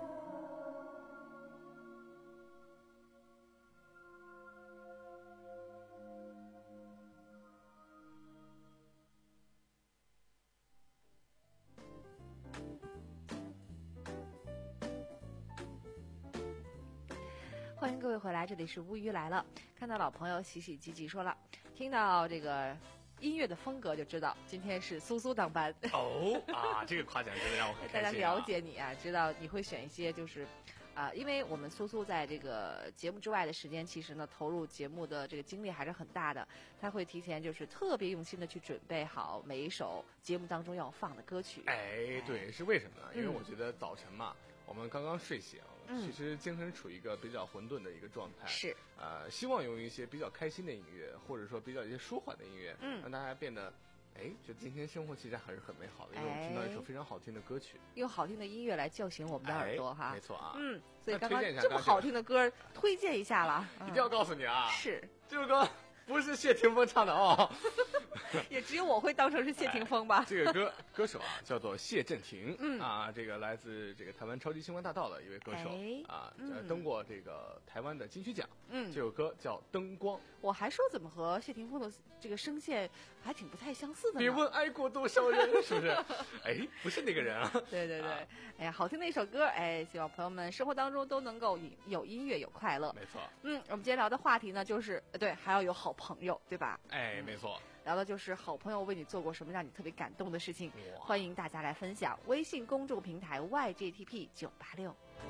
Speaker 7: 欢迎各位回来，这里是乌鱼来了。看到老朋友喜喜积极说了，听到这个音乐的风格就知道今天是苏苏当班。
Speaker 8: 哦啊，这个夸奖真的让我很开心、啊。
Speaker 7: 大家了解你啊，知道你会选一些就是。啊、呃，因为我们苏苏在这个节目之外的时间，其实呢投入节目的这个精力还是很大的。他会提前就是特别用心的去准备好每一首节目当中要放的歌曲。
Speaker 8: 哎，对，是为什么呢？因为我觉得早晨嘛，嗯、我们刚刚睡醒，
Speaker 7: 嗯、
Speaker 8: 其实精神处于一个比较混沌的一个状态。
Speaker 7: 是。
Speaker 8: 呃，希望用一些比较开心的音乐，或者说比较一些舒缓的音乐，
Speaker 7: 嗯，
Speaker 8: 让大家变得。哎，觉得今天生活其实还是很美好的，因为我们听到一首非常好听的歌曲，
Speaker 7: 用好听的音乐来叫醒我们的耳朵哈。
Speaker 8: 没错啊，
Speaker 7: 嗯，所以刚刚这么好听的歌，推荐一下了，
Speaker 8: 一定要告诉你啊，
Speaker 7: 是
Speaker 8: 这首歌不是谢霆锋唱的哦，
Speaker 7: 也只有我会当成是谢霆锋吧。
Speaker 8: 这个歌歌手啊叫做谢震廷，
Speaker 7: 嗯
Speaker 8: 啊，这个来自这个台湾超级星光大道的一位歌手啊，登过这个台湾的金曲奖。
Speaker 7: 嗯，
Speaker 8: 这首歌叫《灯光》。
Speaker 7: 我还说怎么和谢霆锋的这个声线还挺不太相似的呢？
Speaker 8: 别问爱过多少人，是不是？哎，不是那个人啊。
Speaker 7: 对对对，
Speaker 8: 啊、
Speaker 7: 哎呀，好听的一首歌，哎，希望朋友们生活当中都能够有音乐有快乐。
Speaker 8: 没错。
Speaker 7: 嗯，我们今天聊的话题呢，就是对，还要有好朋友，对吧？
Speaker 8: 哎，没错。
Speaker 7: 聊的就是好朋友为你做过什么让你特别感动的事情，欢迎大家来分享。微信公众平台 Y G T P 九八六。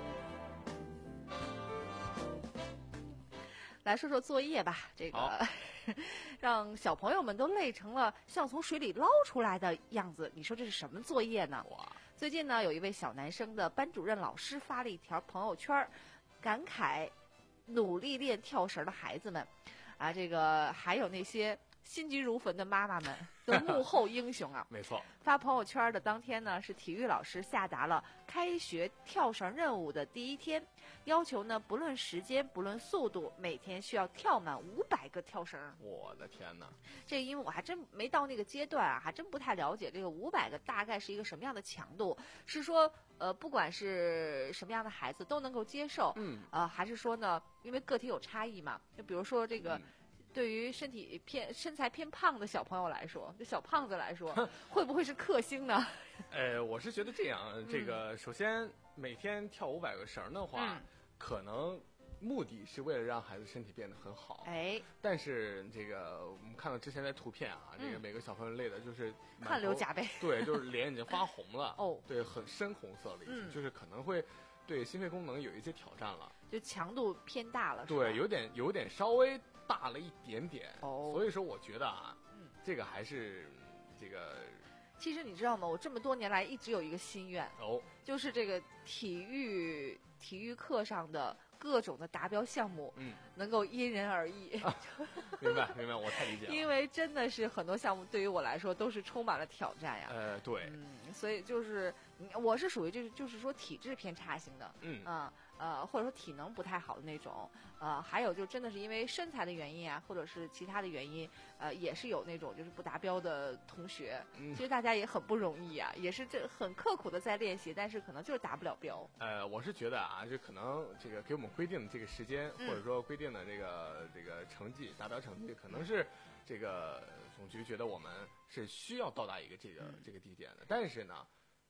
Speaker 7: 来说说作业吧，这个让小朋友们都累成了像从水里捞出来的样子，你说这是什么作业呢？
Speaker 8: 哇！
Speaker 7: 最近呢，有一位小男生的班主任老师发了一条朋友圈，感慨努力练跳绳的孩子们，啊，这个还有那些心急如焚的妈妈们的幕后英雄啊！
Speaker 8: 没错。
Speaker 7: 发朋友圈的当天呢，是体育老师下达了开学跳绳任务的第一天，要求呢不论时间不论速度，每天需要跳满五百个跳绳。
Speaker 8: 我的天哪！
Speaker 7: 这因为我还真没到那个阶段啊，还真不太了解这个五百个大概是一个什么样的强度，是说呃不管是什么样的孩子都能够接受，
Speaker 8: 嗯，
Speaker 7: 呃还是说呢，因为个体有差异嘛，就比如说这个。
Speaker 8: 嗯
Speaker 7: 对于身体偏身材偏胖的小朋友来说，这小胖子来说，会不会是克星呢？
Speaker 8: 呃，我是觉得这样，这个首先每天跳五百个绳的话，
Speaker 7: 嗯、
Speaker 8: 可能目的是为了让孩子身体变得很好。
Speaker 7: 哎，
Speaker 8: 但是这个我们看到之前的图片啊，
Speaker 7: 嗯、
Speaker 8: 这个每个小朋友累的就是
Speaker 7: 汗流浃背，
Speaker 8: 对，就是脸已经发红了。
Speaker 7: 哦，
Speaker 8: 对，很深红色了已经，
Speaker 7: 嗯、
Speaker 8: 就是可能会对心肺功能有一些挑战了，
Speaker 7: 就强度偏大了。
Speaker 8: 对，有点有点稍微。大了一点点，
Speaker 7: 哦，
Speaker 8: 所以说我觉得啊，
Speaker 7: 嗯，
Speaker 8: 这个还是这个。
Speaker 7: 其实你知道吗？我这么多年来一直有一个心愿，
Speaker 8: 哦，
Speaker 7: 就是这个体育体育课上的各种的达标项目，
Speaker 8: 嗯，
Speaker 7: 能够因人而异。
Speaker 8: 啊、明白，明白，我太理解了。
Speaker 7: 因为真的是很多项目对于我来说都是充满了挑战呀。
Speaker 8: 呃，对，
Speaker 7: 嗯，所以就是我是属于就是就是说体质偏差型的，
Speaker 8: 嗯
Speaker 7: 啊。呃，或者说体能不太好的那种，呃，还有就真的是因为身材的原因啊，或者是其他的原因，呃，也是有那种就是不达标的同学。
Speaker 8: 嗯、
Speaker 7: 其实大家也很不容易啊，也是这很刻苦的在练习，但是可能就是达不了标。
Speaker 8: 呃，我是觉得啊，就可能这个给我们规定的这个时间，
Speaker 7: 嗯、
Speaker 8: 或者说规定的这个这个成绩达标成绩，可能是这个总局觉得我们是需要到达一个这个、嗯、这个地点的，但是呢。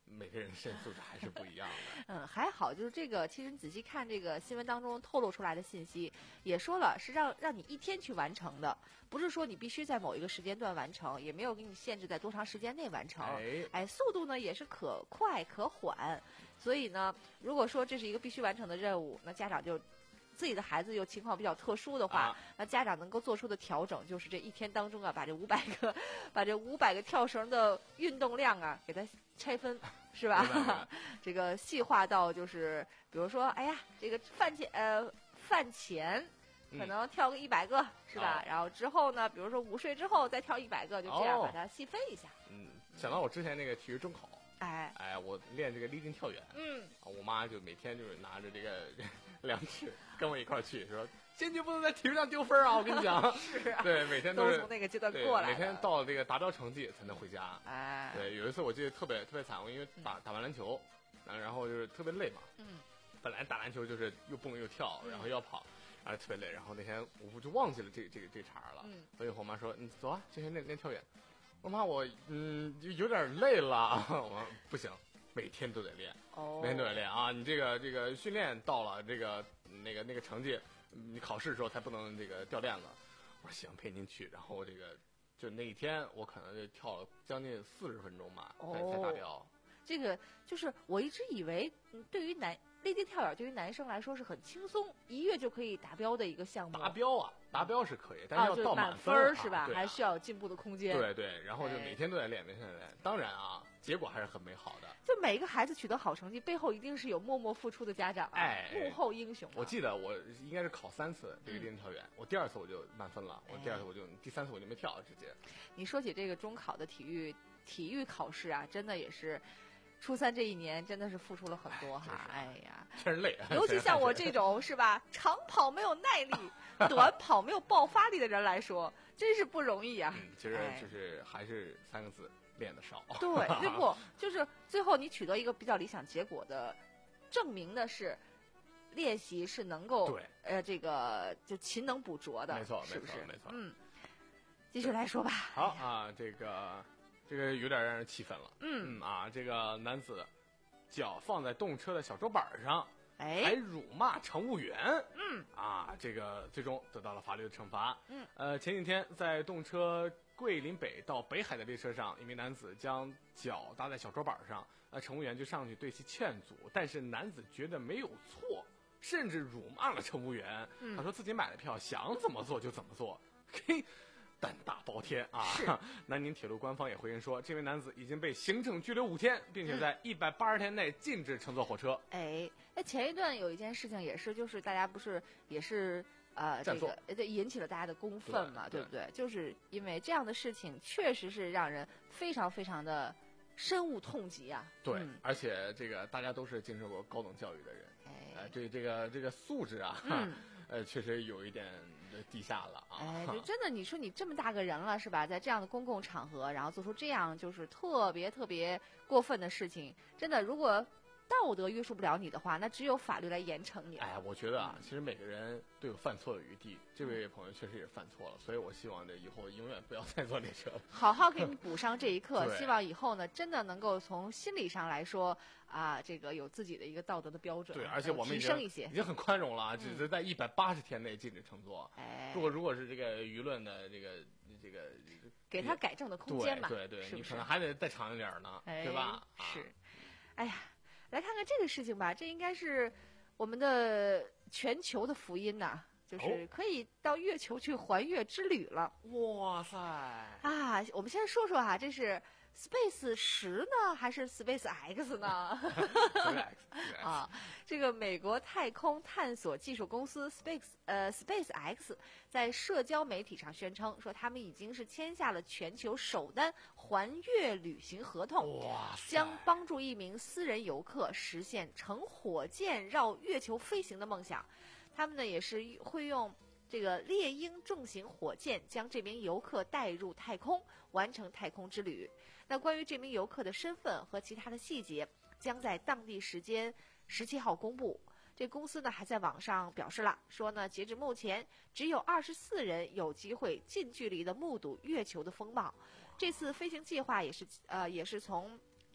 Speaker 8: 每个人肾素质还是不一样的。
Speaker 7: 嗯，还好，就是这个，其实你仔细看这个新闻当中透露出来的信息，也说了是让让你一天去完成的，不是说你必须在某一个时间段完成，也没有给你限制在多长时间内完成。
Speaker 8: 哎，
Speaker 7: 哎，速度呢也是可快可缓，所以呢，如果说这是一个必须完成的任务，那家长就。自己的孩子有情况比较特殊的话，啊、那家长能够做出的调整就是这一天当中啊，把这五百个，把这五百个跳绳的运动量啊，给它拆分，是吧？这个细化到就是，比如说，哎呀，这个饭前呃饭前可能跳个一百个，嗯、是吧？哦、然后之后呢，比如说午睡之后再跳一百个，就这样把它细分一下。
Speaker 8: 哦、嗯，想到我之前那个体育中考。
Speaker 7: 哎
Speaker 8: 哎，我练这个立定跳远，
Speaker 7: 嗯，
Speaker 8: 我妈就每天就是拿着这个量尺跟我一块儿去，说坚决不能在体育上丢分啊！我跟你讲，
Speaker 7: 是啊，
Speaker 8: 对，每天都是
Speaker 7: 都从那个阶段过来，
Speaker 8: 每天到了这个达标成绩才能回家。
Speaker 7: 哎，
Speaker 8: 对，有一次我记得特别特别惨，我因为打、嗯、打完篮球，然后就是特别累嘛，
Speaker 7: 嗯，
Speaker 8: 本来打篮球就是又蹦又跳，然后要跑，然后特别累，然后那天我就忘记了这这个这茬了，
Speaker 7: 嗯，
Speaker 8: 所以我妈说，你走啊，今天练练跳远。我妈我嗯就有点累了，我说不行。每天都得练，
Speaker 7: 哦，
Speaker 8: 每天都得练啊！你这个这个训练到了这个那个那个成绩，你考试的时候才不能这个掉链子。我说行，陪您去。然后这个就那一天，我可能就跳了将近四十分钟吧，才、哦、才达标。
Speaker 7: 这个就是我一直以为，对于男立定跳远对于男生来说是很轻松，一跃就可以达标的一个项目。
Speaker 8: 达标啊，达标是可以，但是要到
Speaker 7: 满
Speaker 8: 分、
Speaker 7: 啊、是吧？
Speaker 8: 啊、
Speaker 7: 还需要有进步的空间。
Speaker 8: 对对，然后就每天都在练，每天都在练。当然啊。结果还是很美好的。
Speaker 7: 就每一个孩子取得好成绩，背后一定是有默默付出的家长、啊，
Speaker 8: 哎，
Speaker 7: 幕后英雄、啊。
Speaker 8: 我记得我应该是考三次这个立定跳远，嗯、我第二次我就满分了，我第二次我就、哎、第三次我就没跳，直接。
Speaker 7: 你说起这个中考的体育体育考试啊，真的也是。初三这一年真的是付出了很多哈，哎呀，
Speaker 8: 真是累啊！
Speaker 7: 尤其像我这种是吧，长跑没有耐力，短跑没有爆发力的人来说，真是不容易啊。
Speaker 8: 嗯，其实就是还是三个字，练得少。
Speaker 7: 对，这不就是最后你取得一个比较理想结果的，证明的是练习是能够
Speaker 8: 对
Speaker 7: 呃这个就勤能补拙的，
Speaker 8: 没错，
Speaker 7: 是不是？
Speaker 8: 没错，
Speaker 7: 嗯，继续来说吧。
Speaker 8: 好啊，这个。这个有点让人气愤了，
Speaker 7: 嗯
Speaker 8: 嗯啊，这个男子脚放在动车的小桌板上，
Speaker 7: 哎，
Speaker 8: 还辱骂乘务员，
Speaker 7: 嗯
Speaker 8: 啊，这个最终得到了法律的惩罚，
Speaker 7: 嗯，
Speaker 8: 呃，前几天在动车桂林北到北海的列车上，一名男子将脚搭在小桌板上，呃，乘务员就上去对其劝阻，但是男子觉得没有错，甚至辱骂了乘务员，
Speaker 7: 嗯、
Speaker 8: 他说自己买的票想怎么做就怎么做，嘿。胆大包天啊！南宁铁路官方也回应说，这位男子已经被行政拘留五天，并且在一百八十天内禁止乘坐火车。
Speaker 7: 哎，那前一段有一件事情也是，就是大家不是也是呃这个对引起了大家的公愤嘛， 对, 对不对？就是因为这样的事情，确实是让人非常非常的深恶痛疾啊。
Speaker 8: 对，
Speaker 7: 嗯、
Speaker 8: 而且这个大家都是经受过高等教育的人，
Speaker 7: 哎，
Speaker 8: 呃，对这个这个素质啊，
Speaker 7: 嗯、
Speaker 8: 呃，确实有一点。地下了啊！
Speaker 7: 哎，就真的，你说你这么大个人了是吧？在这样的公共场合，然后做出这样就是特别特别过分的事情，真的，如果道德约束不了你的话，那只有法律来严惩你。
Speaker 8: 哎，我觉得啊，其实每个人都有犯错的余地。这位朋友确实也犯错了，所以我希望这以后永远不要再坐列车了。
Speaker 7: 好好给你补上这一课，希望以后呢，真的能够从心理上来说啊，这个有自己的一个道德的标准。
Speaker 8: 对，而且我们
Speaker 7: 提升一些，
Speaker 8: 已经很宽容了，只是在一百八十天内禁止乘坐。
Speaker 7: 哎，
Speaker 8: 如果如果是这个舆论的这个这个，
Speaker 7: 给他改正的空间嘛，
Speaker 8: 对对对，
Speaker 7: 是不是？
Speaker 8: 你可能还得再长一点呢，
Speaker 7: 哎、
Speaker 8: 对吧？
Speaker 7: 是，哎呀。来看看这个事情吧，这应该是我们的全球的福音呐、啊，就是可以到月球去环月之旅了。
Speaker 8: 哇塞！
Speaker 7: 啊，我们先说说哈，这是 Space 十呢，还是 Space X 呢？啊，这个美国太空探索技术公司 Space 呃 Space X 在社交媒体上宣称说，他们已经是签下了全球首单环月旅行合同，将帮助一名私人游客实现乘火箭绕月球飞行的梦想。他们呢也是会用这个猎鹰重型火箭将这名游客带入太空，完成太空之旅。那关于这名游客的身份和其他的细节，将在当地时间十七号公布。这公司呢还在网上表示了，说呢截至目前只有二十四人有机会近距离的目睹月球的风貌。这次飞行计划也是呃也是从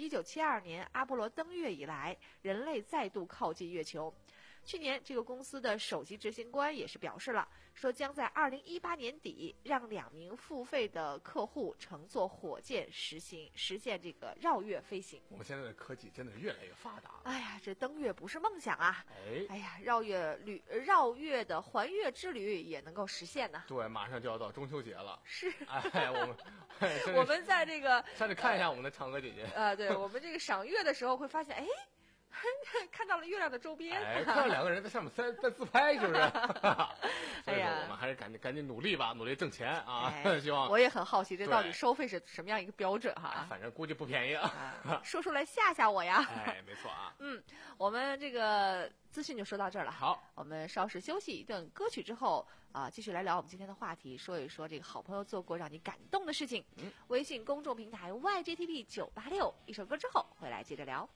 Speaker 7: 一九七二年阿波罗登月以来，人类再度靠近月球。去年，这个公司的首席执行官也是表示了，说将在二零一八年底让两名付费的客户乘坐火箭实行实现这个绕月飞行。
Speaker 8: 我们现在的科技真的越来越发达了。
Speaker 7: 哎呀，这登月不是梦想啊！
Speaker 8: 哎，
Speaker 7: 哎呀，绕月旅绕月的环月之旅也能够实现呢。
Speaker 8: 对，马上就要到中秋节了。
Speaker 7: 是，
Speaker 8: 哎，我们
Speaker 7: 我们在这个
Speaker 8: 上去看一下我们的嫦娥姐姐。
Speaker 7: 呃，对，我们这个赏月的时候会发现，哎。看到了月亮的周边，
Speaker 8: 哎，看到两个人在上面在在自拍，是不是？
Speaker 7: 哎呀，
Speaker 8: 我们还是赶紧赶紧努力吧，努力挣钱啊！哎、希望
Speaker 7: 我也很好奇，这到底收费是什么样一个标准哈？
Speaker 8: 哎、反正估计不便宜啊，
Speaker 7: 说出来吓吓我呀！
Speaker 8: 哎，没错啊。
Speaker 7: 嗯，我们这个资讯就说到这儿了。
Speaker 8: 好，
Speaker 7: 我们稍事休息一段歌曲之后啊、呃，继续来聊我们今天的话题，说一说这个好朋友做过让你感动的事情。
Speaker 8: 嗯，
Speaker 7: 微信公众平台 Y G T V 九八六，一首歌之后回来接着聊。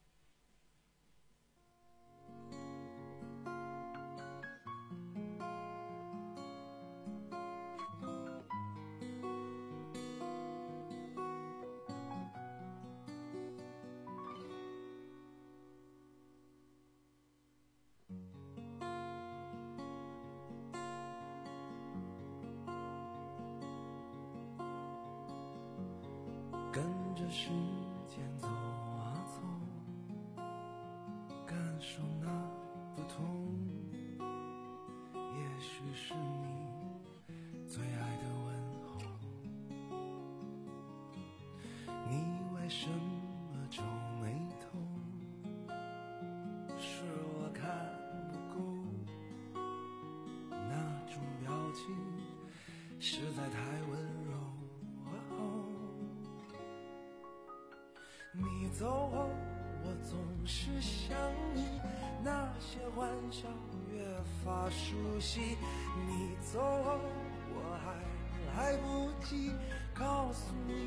Speaker 6: 跟着时间走啊走，感受那不同，也许是你最爱的问候。你为什么皱眉头？是我看不够，那种表情实在太温柔。你走后，我总是想你，那些欢笑越发熟悉。你走后，我还来不及告诉你，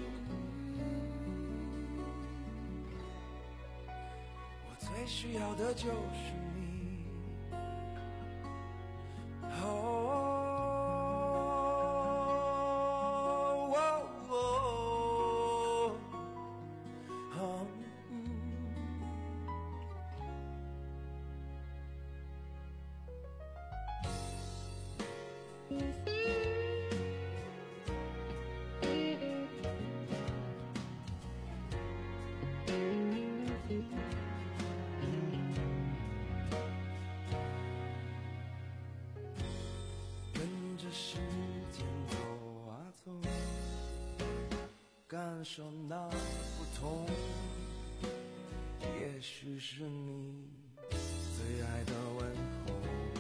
Speaker 6: 我最需要的就是你。哦。感受那不同，也许是你最爱的问候。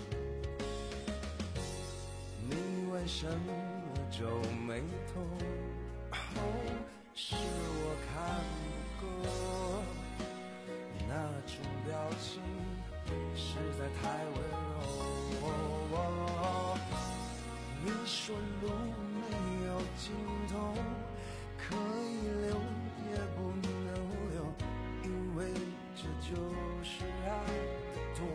Speaker 6: 你为什么皱眉头？哦，是我看不够，那种表情实在太温柔。哦，你说路没有尽头，可以留也不能留，因为这就是爱的痛。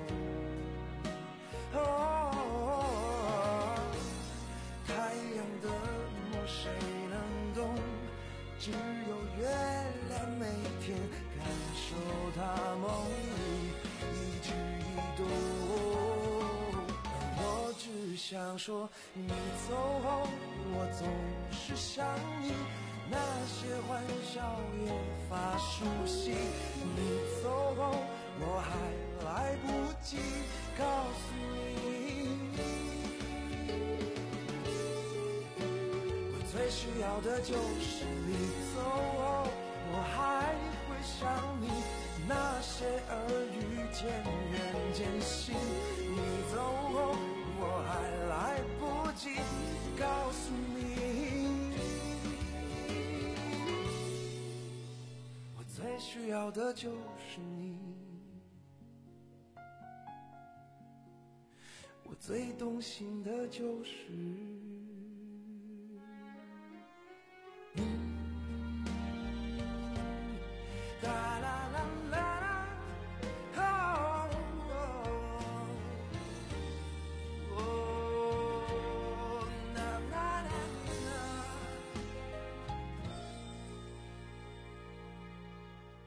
Speaker 6: 哦，太阳的梦谁能懂？只有月亮每天感受它梦里一举一动。我只想说，你走后，我总是想你。那些欢笑也发熟悉，你走后，我还来不及告诉你，我最需要的就是你走后，我还会想你，那些耳语渐远渐行，你走后，我还来不及告诉你。最需要的就是你，我最动心的就是你。哒啦啦啦啦，哦哦哦，啦啦啦啦。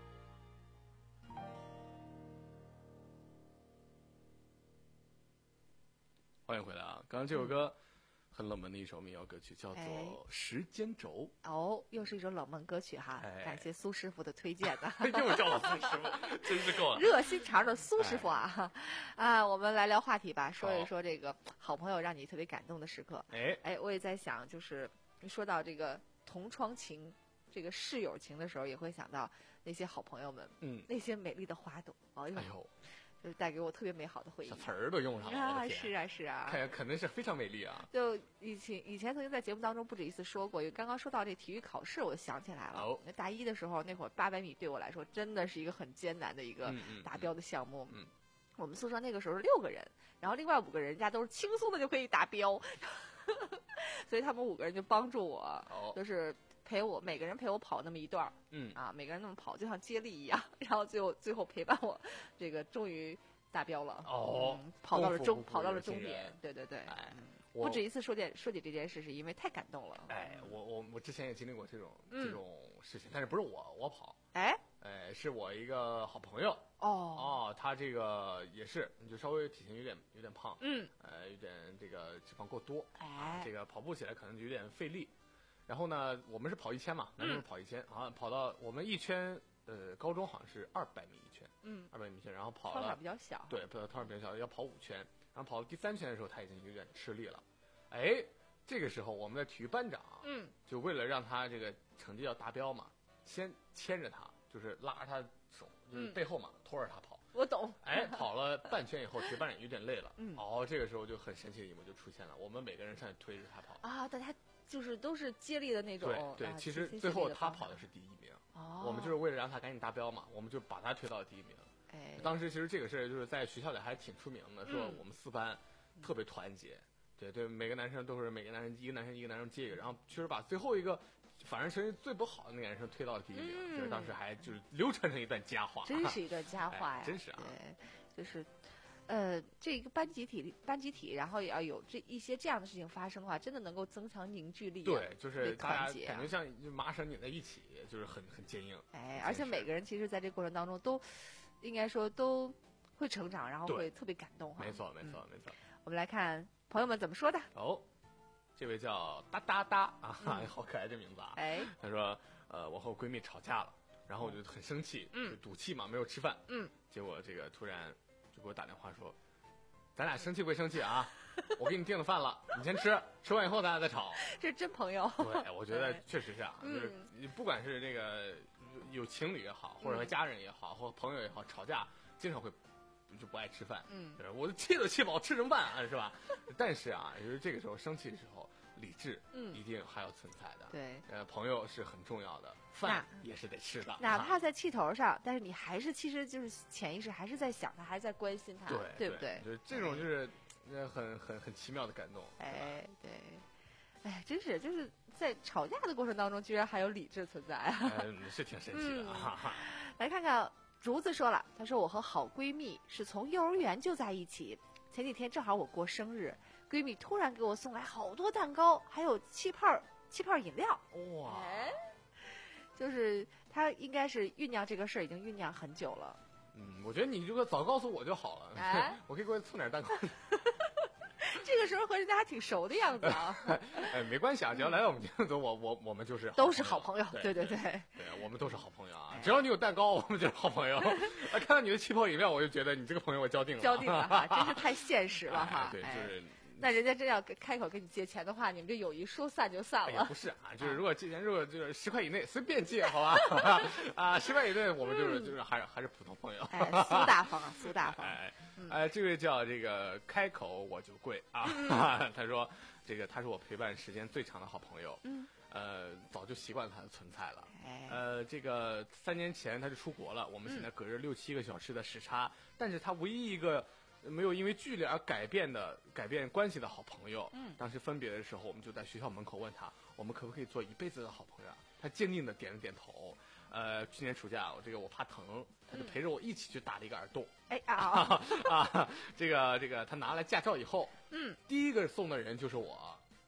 Speaker 8: 欢迎回来啊！刚刚这首歌很冷门的一首民谣歌曲，叫做《时间轴》。
Speaker 7: 哦，又是一首冷门歌曲哈，
Speaker 8: 哎、
Speaker 7: 感谢苏师傅的推荐的。
Speaker 8: 又叫我苏师傅，真是够了。
Speaker 7: 热心肠的苏师傅啊，哎、啊，我们来聊话题吧，说一说这个好朋友让你特别感动的时刻。
Speaker 8: 哎
Speaker 7: 哎，我也在想，就是说到这个同窗情、这个室友情的时候，也会想到那些好朋友们，
Speaker 8: 嗯，
Speaker 7: 那些美丽的花朵。哎呦。哎呦就是带给我特别美好的回忆，
Speaker 8: 小词儿都用上了
Speaker 7: 啊！是啊，是啊，
Speaker 8: 看肯定是非常美丽啊。
Speaker 7: 就以前以前曾经在节目当中不止一次说过，刚刚说到这体育考试，我想起来了。哦，那大一的时候，那会儿八百米对我来说真的是一个很艰难的一个达标的项目。
Speaker 8: 嗯，嗯
Speaker 7: 我们宿舍那个时候是六个人，然后另外五个人家都是轻松的就可以达标，所以他们五个人就帮助我，
Speaker 8: 哦、
Speaker 7: 就是陪我每个人陪我跑那么一段
Speaker 8: 嗯
Speaker 7: 啊，每个人那么跑，就像接力一样，然后最后最后陪伴我，这个终于。达标了
Speaker 8: 哦、
Speaker 7: 嗯，跑到了终跑到了终点，对对对，
Speaker 8: 哎，
Speaker 7: 嗯、不止一次说点说起这件事，是因为太感动了。
Speaker 8: 哎，我我我之前也经历过这种、嗯、这种事情，但是不是我我跑，
Speaker 7: 哎
Speaker 8: 哎，是我一个好朋友
Speaker 7: 哦
Speaker 8: 哦，他这个也是就稍微体型有点有点胖，
Speaker 7: 嗯，
Speaker 8: 呃，有点这个脂肪过多，
Speaker 7: 哎，
Speaker 8: 啊、这个跑步起来可能就有点费力。然后呢，我们是跑一千嘛，男生跑一千，好像跑到我们一圈。呃，高中好像是二百米一圈，
Speaker 7: 嗯，
Speaker 8: 二百米一圈，然后跑了，
Speaker 7: 操场比较小，
Speaker 8: 对，操场比较小，要跑五圈，然后跑到第三圈的时候，他已经有点吃力了，哎，这个时候我们的体育班长，
Speaker 7: 嗯，
Speaker 8: 就为了让他这个成绩要达标嘛，先牵着他，就是拉着他手，就是背后嘛，嗯、拖着他跑。
Speaker 7: 我懂。
Speaker 8: 哎，跑了半圈以后，体育班长有点累了，
Speaker 7: 嗯，
Speaker 8: 哦，这个时候就很神奇的一幕就出现了，我们每个人上去推着他跑。
Speaker 7: 啊，大家就是都是接力的那种。
Speaker 8: 对对，
Speaker 7: 啊、
Speaker 8: 其实最后他跑的是第一名。
Speaker 7: 哦，
Speaker 8: 我们就是为了让他赶紧达标嘛，我们就把他推到了第一名。
Speaker 7: 哎，
Speaker 8: 当时其实这个事儿就是在学校里还挺出名的，说我们四班特别团结，对对，每个男生都是每个男生一个男生一个男生接一个，然后确实把最后一个反正成绩最不好的那个男生推到了第一名，嗯、就是当时还就是流传成一段佳话，
Speaker 7: 真是一段佳话呀，
Speaker 8: 哎、真是啊，
Speaker 7: 对，就是。呃，这个班集体班集体，然后也要有这一些这样的事情发生的话，真的能够增强凝聚力、啊。
Speaker 8: 对，就是大家
Speaker 7: 结、啊、
Speaker 8: 感觉像就麻绳拧在一起，就是很很坚硬。
Speaker 7: 哎，而且每个人其实在这个过程当中都，应该说都会成长，然后会特别感动哈。
Speaker 8: 没错，没错，没错。
Speaker 7: 我们来看朋友们怎么说的。
Speaker 8: 哦，这位叫哒哒哒啊，嗯、好可爱这名字啊。
Speaker 7: 哎，
Speaker 8: 他说，呃，我和我闺蜜吵架了，然后我就很生气，
Speaker 7: 嗯，
Speaker 8: 就赌气嘛，没有吃饭，
Speaker 7: 嗯，
Speaker 8: 结果这个突然。就给我打电话说，咱俩生气归生气啊，我给你订了饭了，你先吃，吃完以后咱俩再吵。
Speaker 7: 这是真朋友。
Speaker 8: 对，我觉得确实是啊，就是你不管是这个有情侣也好，或者和家人也好，或朋友也好，吵架经常会就不爱吃饭。
Speaker 7: 嗯，
Speaker 8: 我气都气饱，吃什么饭啊，是吧？但是啊，就是这个时候生气的时候，理智一定还要存在的。
Speaker 7: 对，
Speaker 8: 呃，朋友是很重要的。饭也是得吃的，
Speaker 7: 哪怕在气头上，但是你还是其实就是潜意识还是在想他，还是在关心他，
Speaker 8: 对
Speaker 7: 对不对？
Speaker 8: 就是这种就是呃很很很奇妙的感动。
Speaker 7: 哎，对，哎，真是就是在吵架的过程当中，居然还有理智存在，
Speaker 8: 哎、是挺神奇的啊！
Speaker 7: 嗯、来看看竹子说了，他说我和好闺蜜是从幼儿园就在一起，前几天正好我过生日，闺蜜突然给我送来好多蛋糕，还有气泡气泡饮料，
Speaker 8: 哇！
Speaker 7: 哎就是他应该是酝酿这个事儿已经酝酿很久了。
Speaker 8: 嗯，我觉得你如果早告诉我就好了，
Speaker 7: 哎、
Speaker 8: 我可以过去蹭点蛋糕。
Speaker 7: 这个时候和人家还挺熟的样子啊。
Speaker 8: 哎，没关系啊，只要来到我们节目组，我我我们就是
Speaker 7: 都是好朋友。
Speaker 8: 对
Speaker 7: 对对对，
Speaker 8: 对，我们都是好朋友啊。只要你有蛋糕，我们就是好朋友。看到你的气泡饮料，我就觉得你这个朋友我交定了。
Speaker 7: 交定了哈，真是太现实了哈。
Speaker 8: 哎、对，就是。
Speaker 7: 那人家真要开口跟你借钱的话，你们这友谊说散就散了。
Speaker 8: 哎、不是啊，就是如果借钱，如果就是十块以内随便借，好吧？啊，十块以内我们就是、嗯、就是还是还是普通朋友。
Speaker 7: 哎，苏大方，苏大方。
Speaker 8: 哎，
Speaker 7: 嗯、
Speaker 8: 哎，这位叫这个开口我就跪啊，嗯、他说这个他是我陪伴时间最长的好朋友。
Speaker 7: 嗯。
Speaker 8: 呃，早就习惯他的存在了。
Speaker 7: 哎、
Speaker 8: 呃，这个三年前他就出国了，我们现在隔着六七个小时的时差，嗯、但是他唯一一个。没有因为距离而改变的改变关系的好朋友，
Speaker 7: 嗯，
Speaker 8: 当时分别的时候，我们就在学校门口问他，我们可不可以做一辈子的好朋友？他坚定的点了点头。呃，去年暑假，我这个我怕疼，他就陪着我一起去打了一个耳洞。
Speaker 7: 哎啊
Speaker 8: 啊，这个这个他拿了驾照以后，
Speaker 7: 嗯，
Speaker 8: 第一个送的人就是我。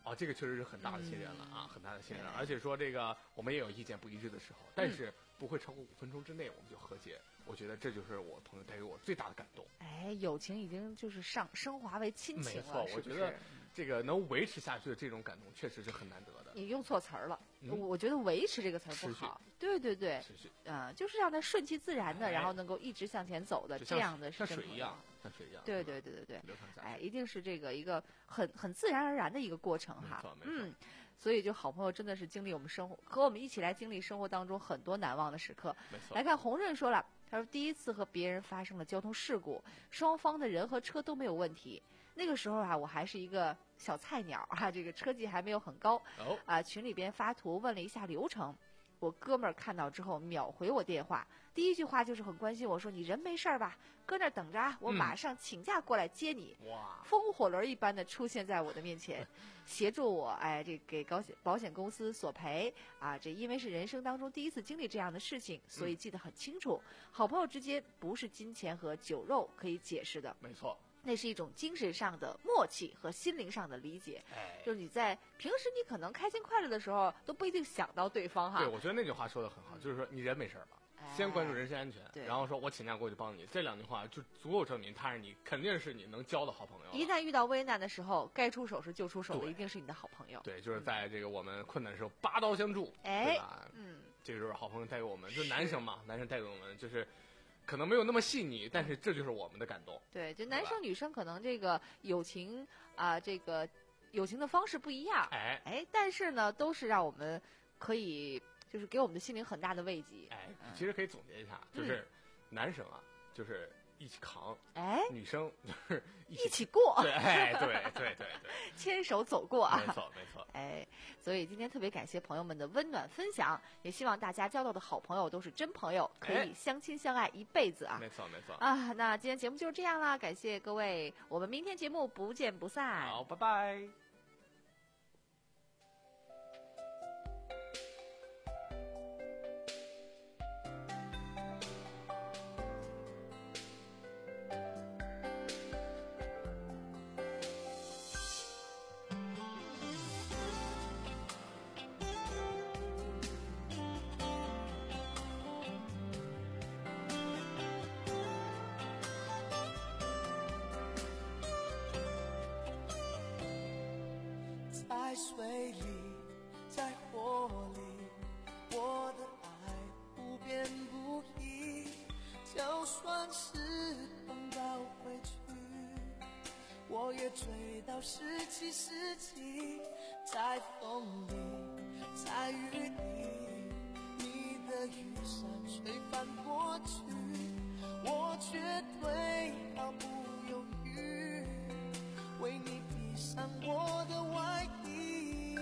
Speaker 8: 哦，这个确实是很大的信任了啊，很大的信任。而且说这个我们也有意见不一致的时候，但是不会超过五分钟之内我们就和解。我觉得这就是我朋友带给我最大的感动。
Speaker 7: 哎，友情已经就是上升华为亲情了。
Speaker 8: 没错，我觉得这个能维持下去的这种感动确实是很难得的。
Speaker 7: 你用错词儿了，
Speaker 8: 嗯、
Speaker 7: 我觉得维持这个词儿不好。对对对，
Speaker 8: 持续，
Speaker 7: 嗯、呃，就是让它顺其自然的，哎、然后能够一直向前走的这样的是
Speaker 8: 像水一样，像水一样。
Speaker 7: 对对对对对，
Speaker 8: 流畅下去。
Speaker 7: 哎，一定是这个一个很很自然而然的一个过程哈。
Speaker 8: 没错没错。
Speaker 7: 嗯，所以就好朋友真的是经历我们生活，和我们一起来经历生活当中很多难忘的时刻。
Speaker 8: 没错。
Speaker 7: 来看红润说了。他说：“第一次和别人发生了交通事故，双方的人和车都没有问题。那个时候啊，我还是一个小菜鸟啊，这个车技还没有很高。
Speaker 8: 哦、
Speaker 7: 啊，群里边发图问了一下流程，我哥们儿看到之后秒回我电话，第一句话就是很关心我说：‘你人没事儿吧？搁那儿等着，我马上请假过来接你。’
Speaker 8: 嗯、哇，
Speaker 7: 风火轮一般的出现在我的面前，协助我哎，这给保险保险公司索赔啊。这因为是人生当中第一次经历这样的事情，所以记得很清楚。嗯、好朋友之间不是金钱和酒肉可以解释的，
Speaker 8: 没错。”
Speaker 7: 那是一种精神上的默契和心灵上的理解，
Speaker 8: 哎，
Speaker 7: 就是你在平时你可能开心快乐的时候都不一定想到对方哈。
Speaker 8: 对，我觉得那句话说的很好，就是说你人没事吧，哎、先关注人身安全，然后说我请假过去帮你，这两句话就足够证明他是你肯定是你能交的好朋友。
Speaker 7: 一旦遇到危难的时候，该出手时就出手的一定是你的好朋友。
Speaker 8: 对，就是在这个我们困难的时候拔刀相助，
Speaker 7: 哎，
Speaker 8: 对吧？
Speaker 7: 嗯，
Speaker 8: 这个就是好朋友带给我们，就男生嘛，男生带给我们就是。可能没有那么细腻，但是这就是我们的感动。
Speaker 7: 对，就男生女生可能这个友情啊、呃，这个友情的方式不一样，
Speaker 8: 哎
Speaker 7: 哎，但是呢，都是让我们可以就是给我们的心灵很大的慰藉。
Speaker 8: 哎，其实可以总结一下，嗯、就是男生啊，就是一起扛，
Speaker 7: 哎，
Speaker 8: 女生就是一起,
Speaker 7: 一起过，
Speaker 8: 对，哎，对对对对，
Speaker 7: 牵手走过啊，
Speaker 8: 没错没错。
Speaker 7: 哎，所以今天特别感谢朋友们的温暖分享，也希望大家交到的好朋友都是真朋友，可以相亲相爱一辈子啊！
Speaker 8: 没错没错
Speaker 7: 啊！那今天节目就是这样啦，感谢各位，我们明天节目不见不散。
Speaker 8: 好，拜拜。
Speaker 6: 在水里，在火里，我的爱不变不移。就算是碰到回去，我也追到十七世纪。在风里，在雨里，你的雨伞吹翻过去，我绝对毫不犹豫，为你披上我的外衣。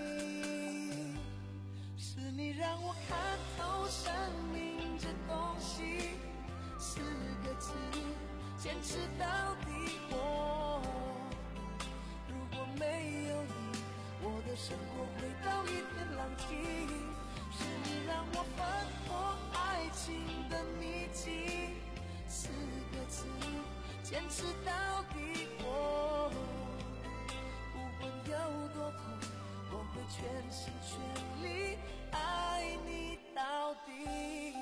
Speaker 6: 是你让我看透生命这东西，四个字，坚持到底。我如果没有你，我的生活回到一片狼藉。是你让我翻破爱情的秘境，四个字，坚持到底。我不管有多痛，我会全心全力爱你到底。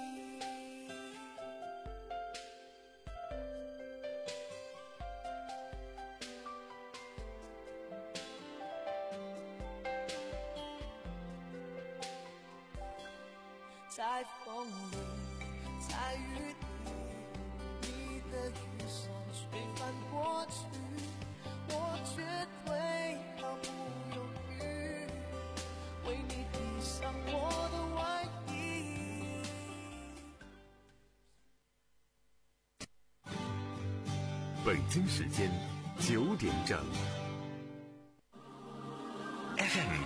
Speaker 6: 在风里，在雨里，你的雨伞吹翻过去，我绝对毫不犹豫，为你披上我的外衣。
Speaker 1: 北京时间九点整。
Speaker 2: F M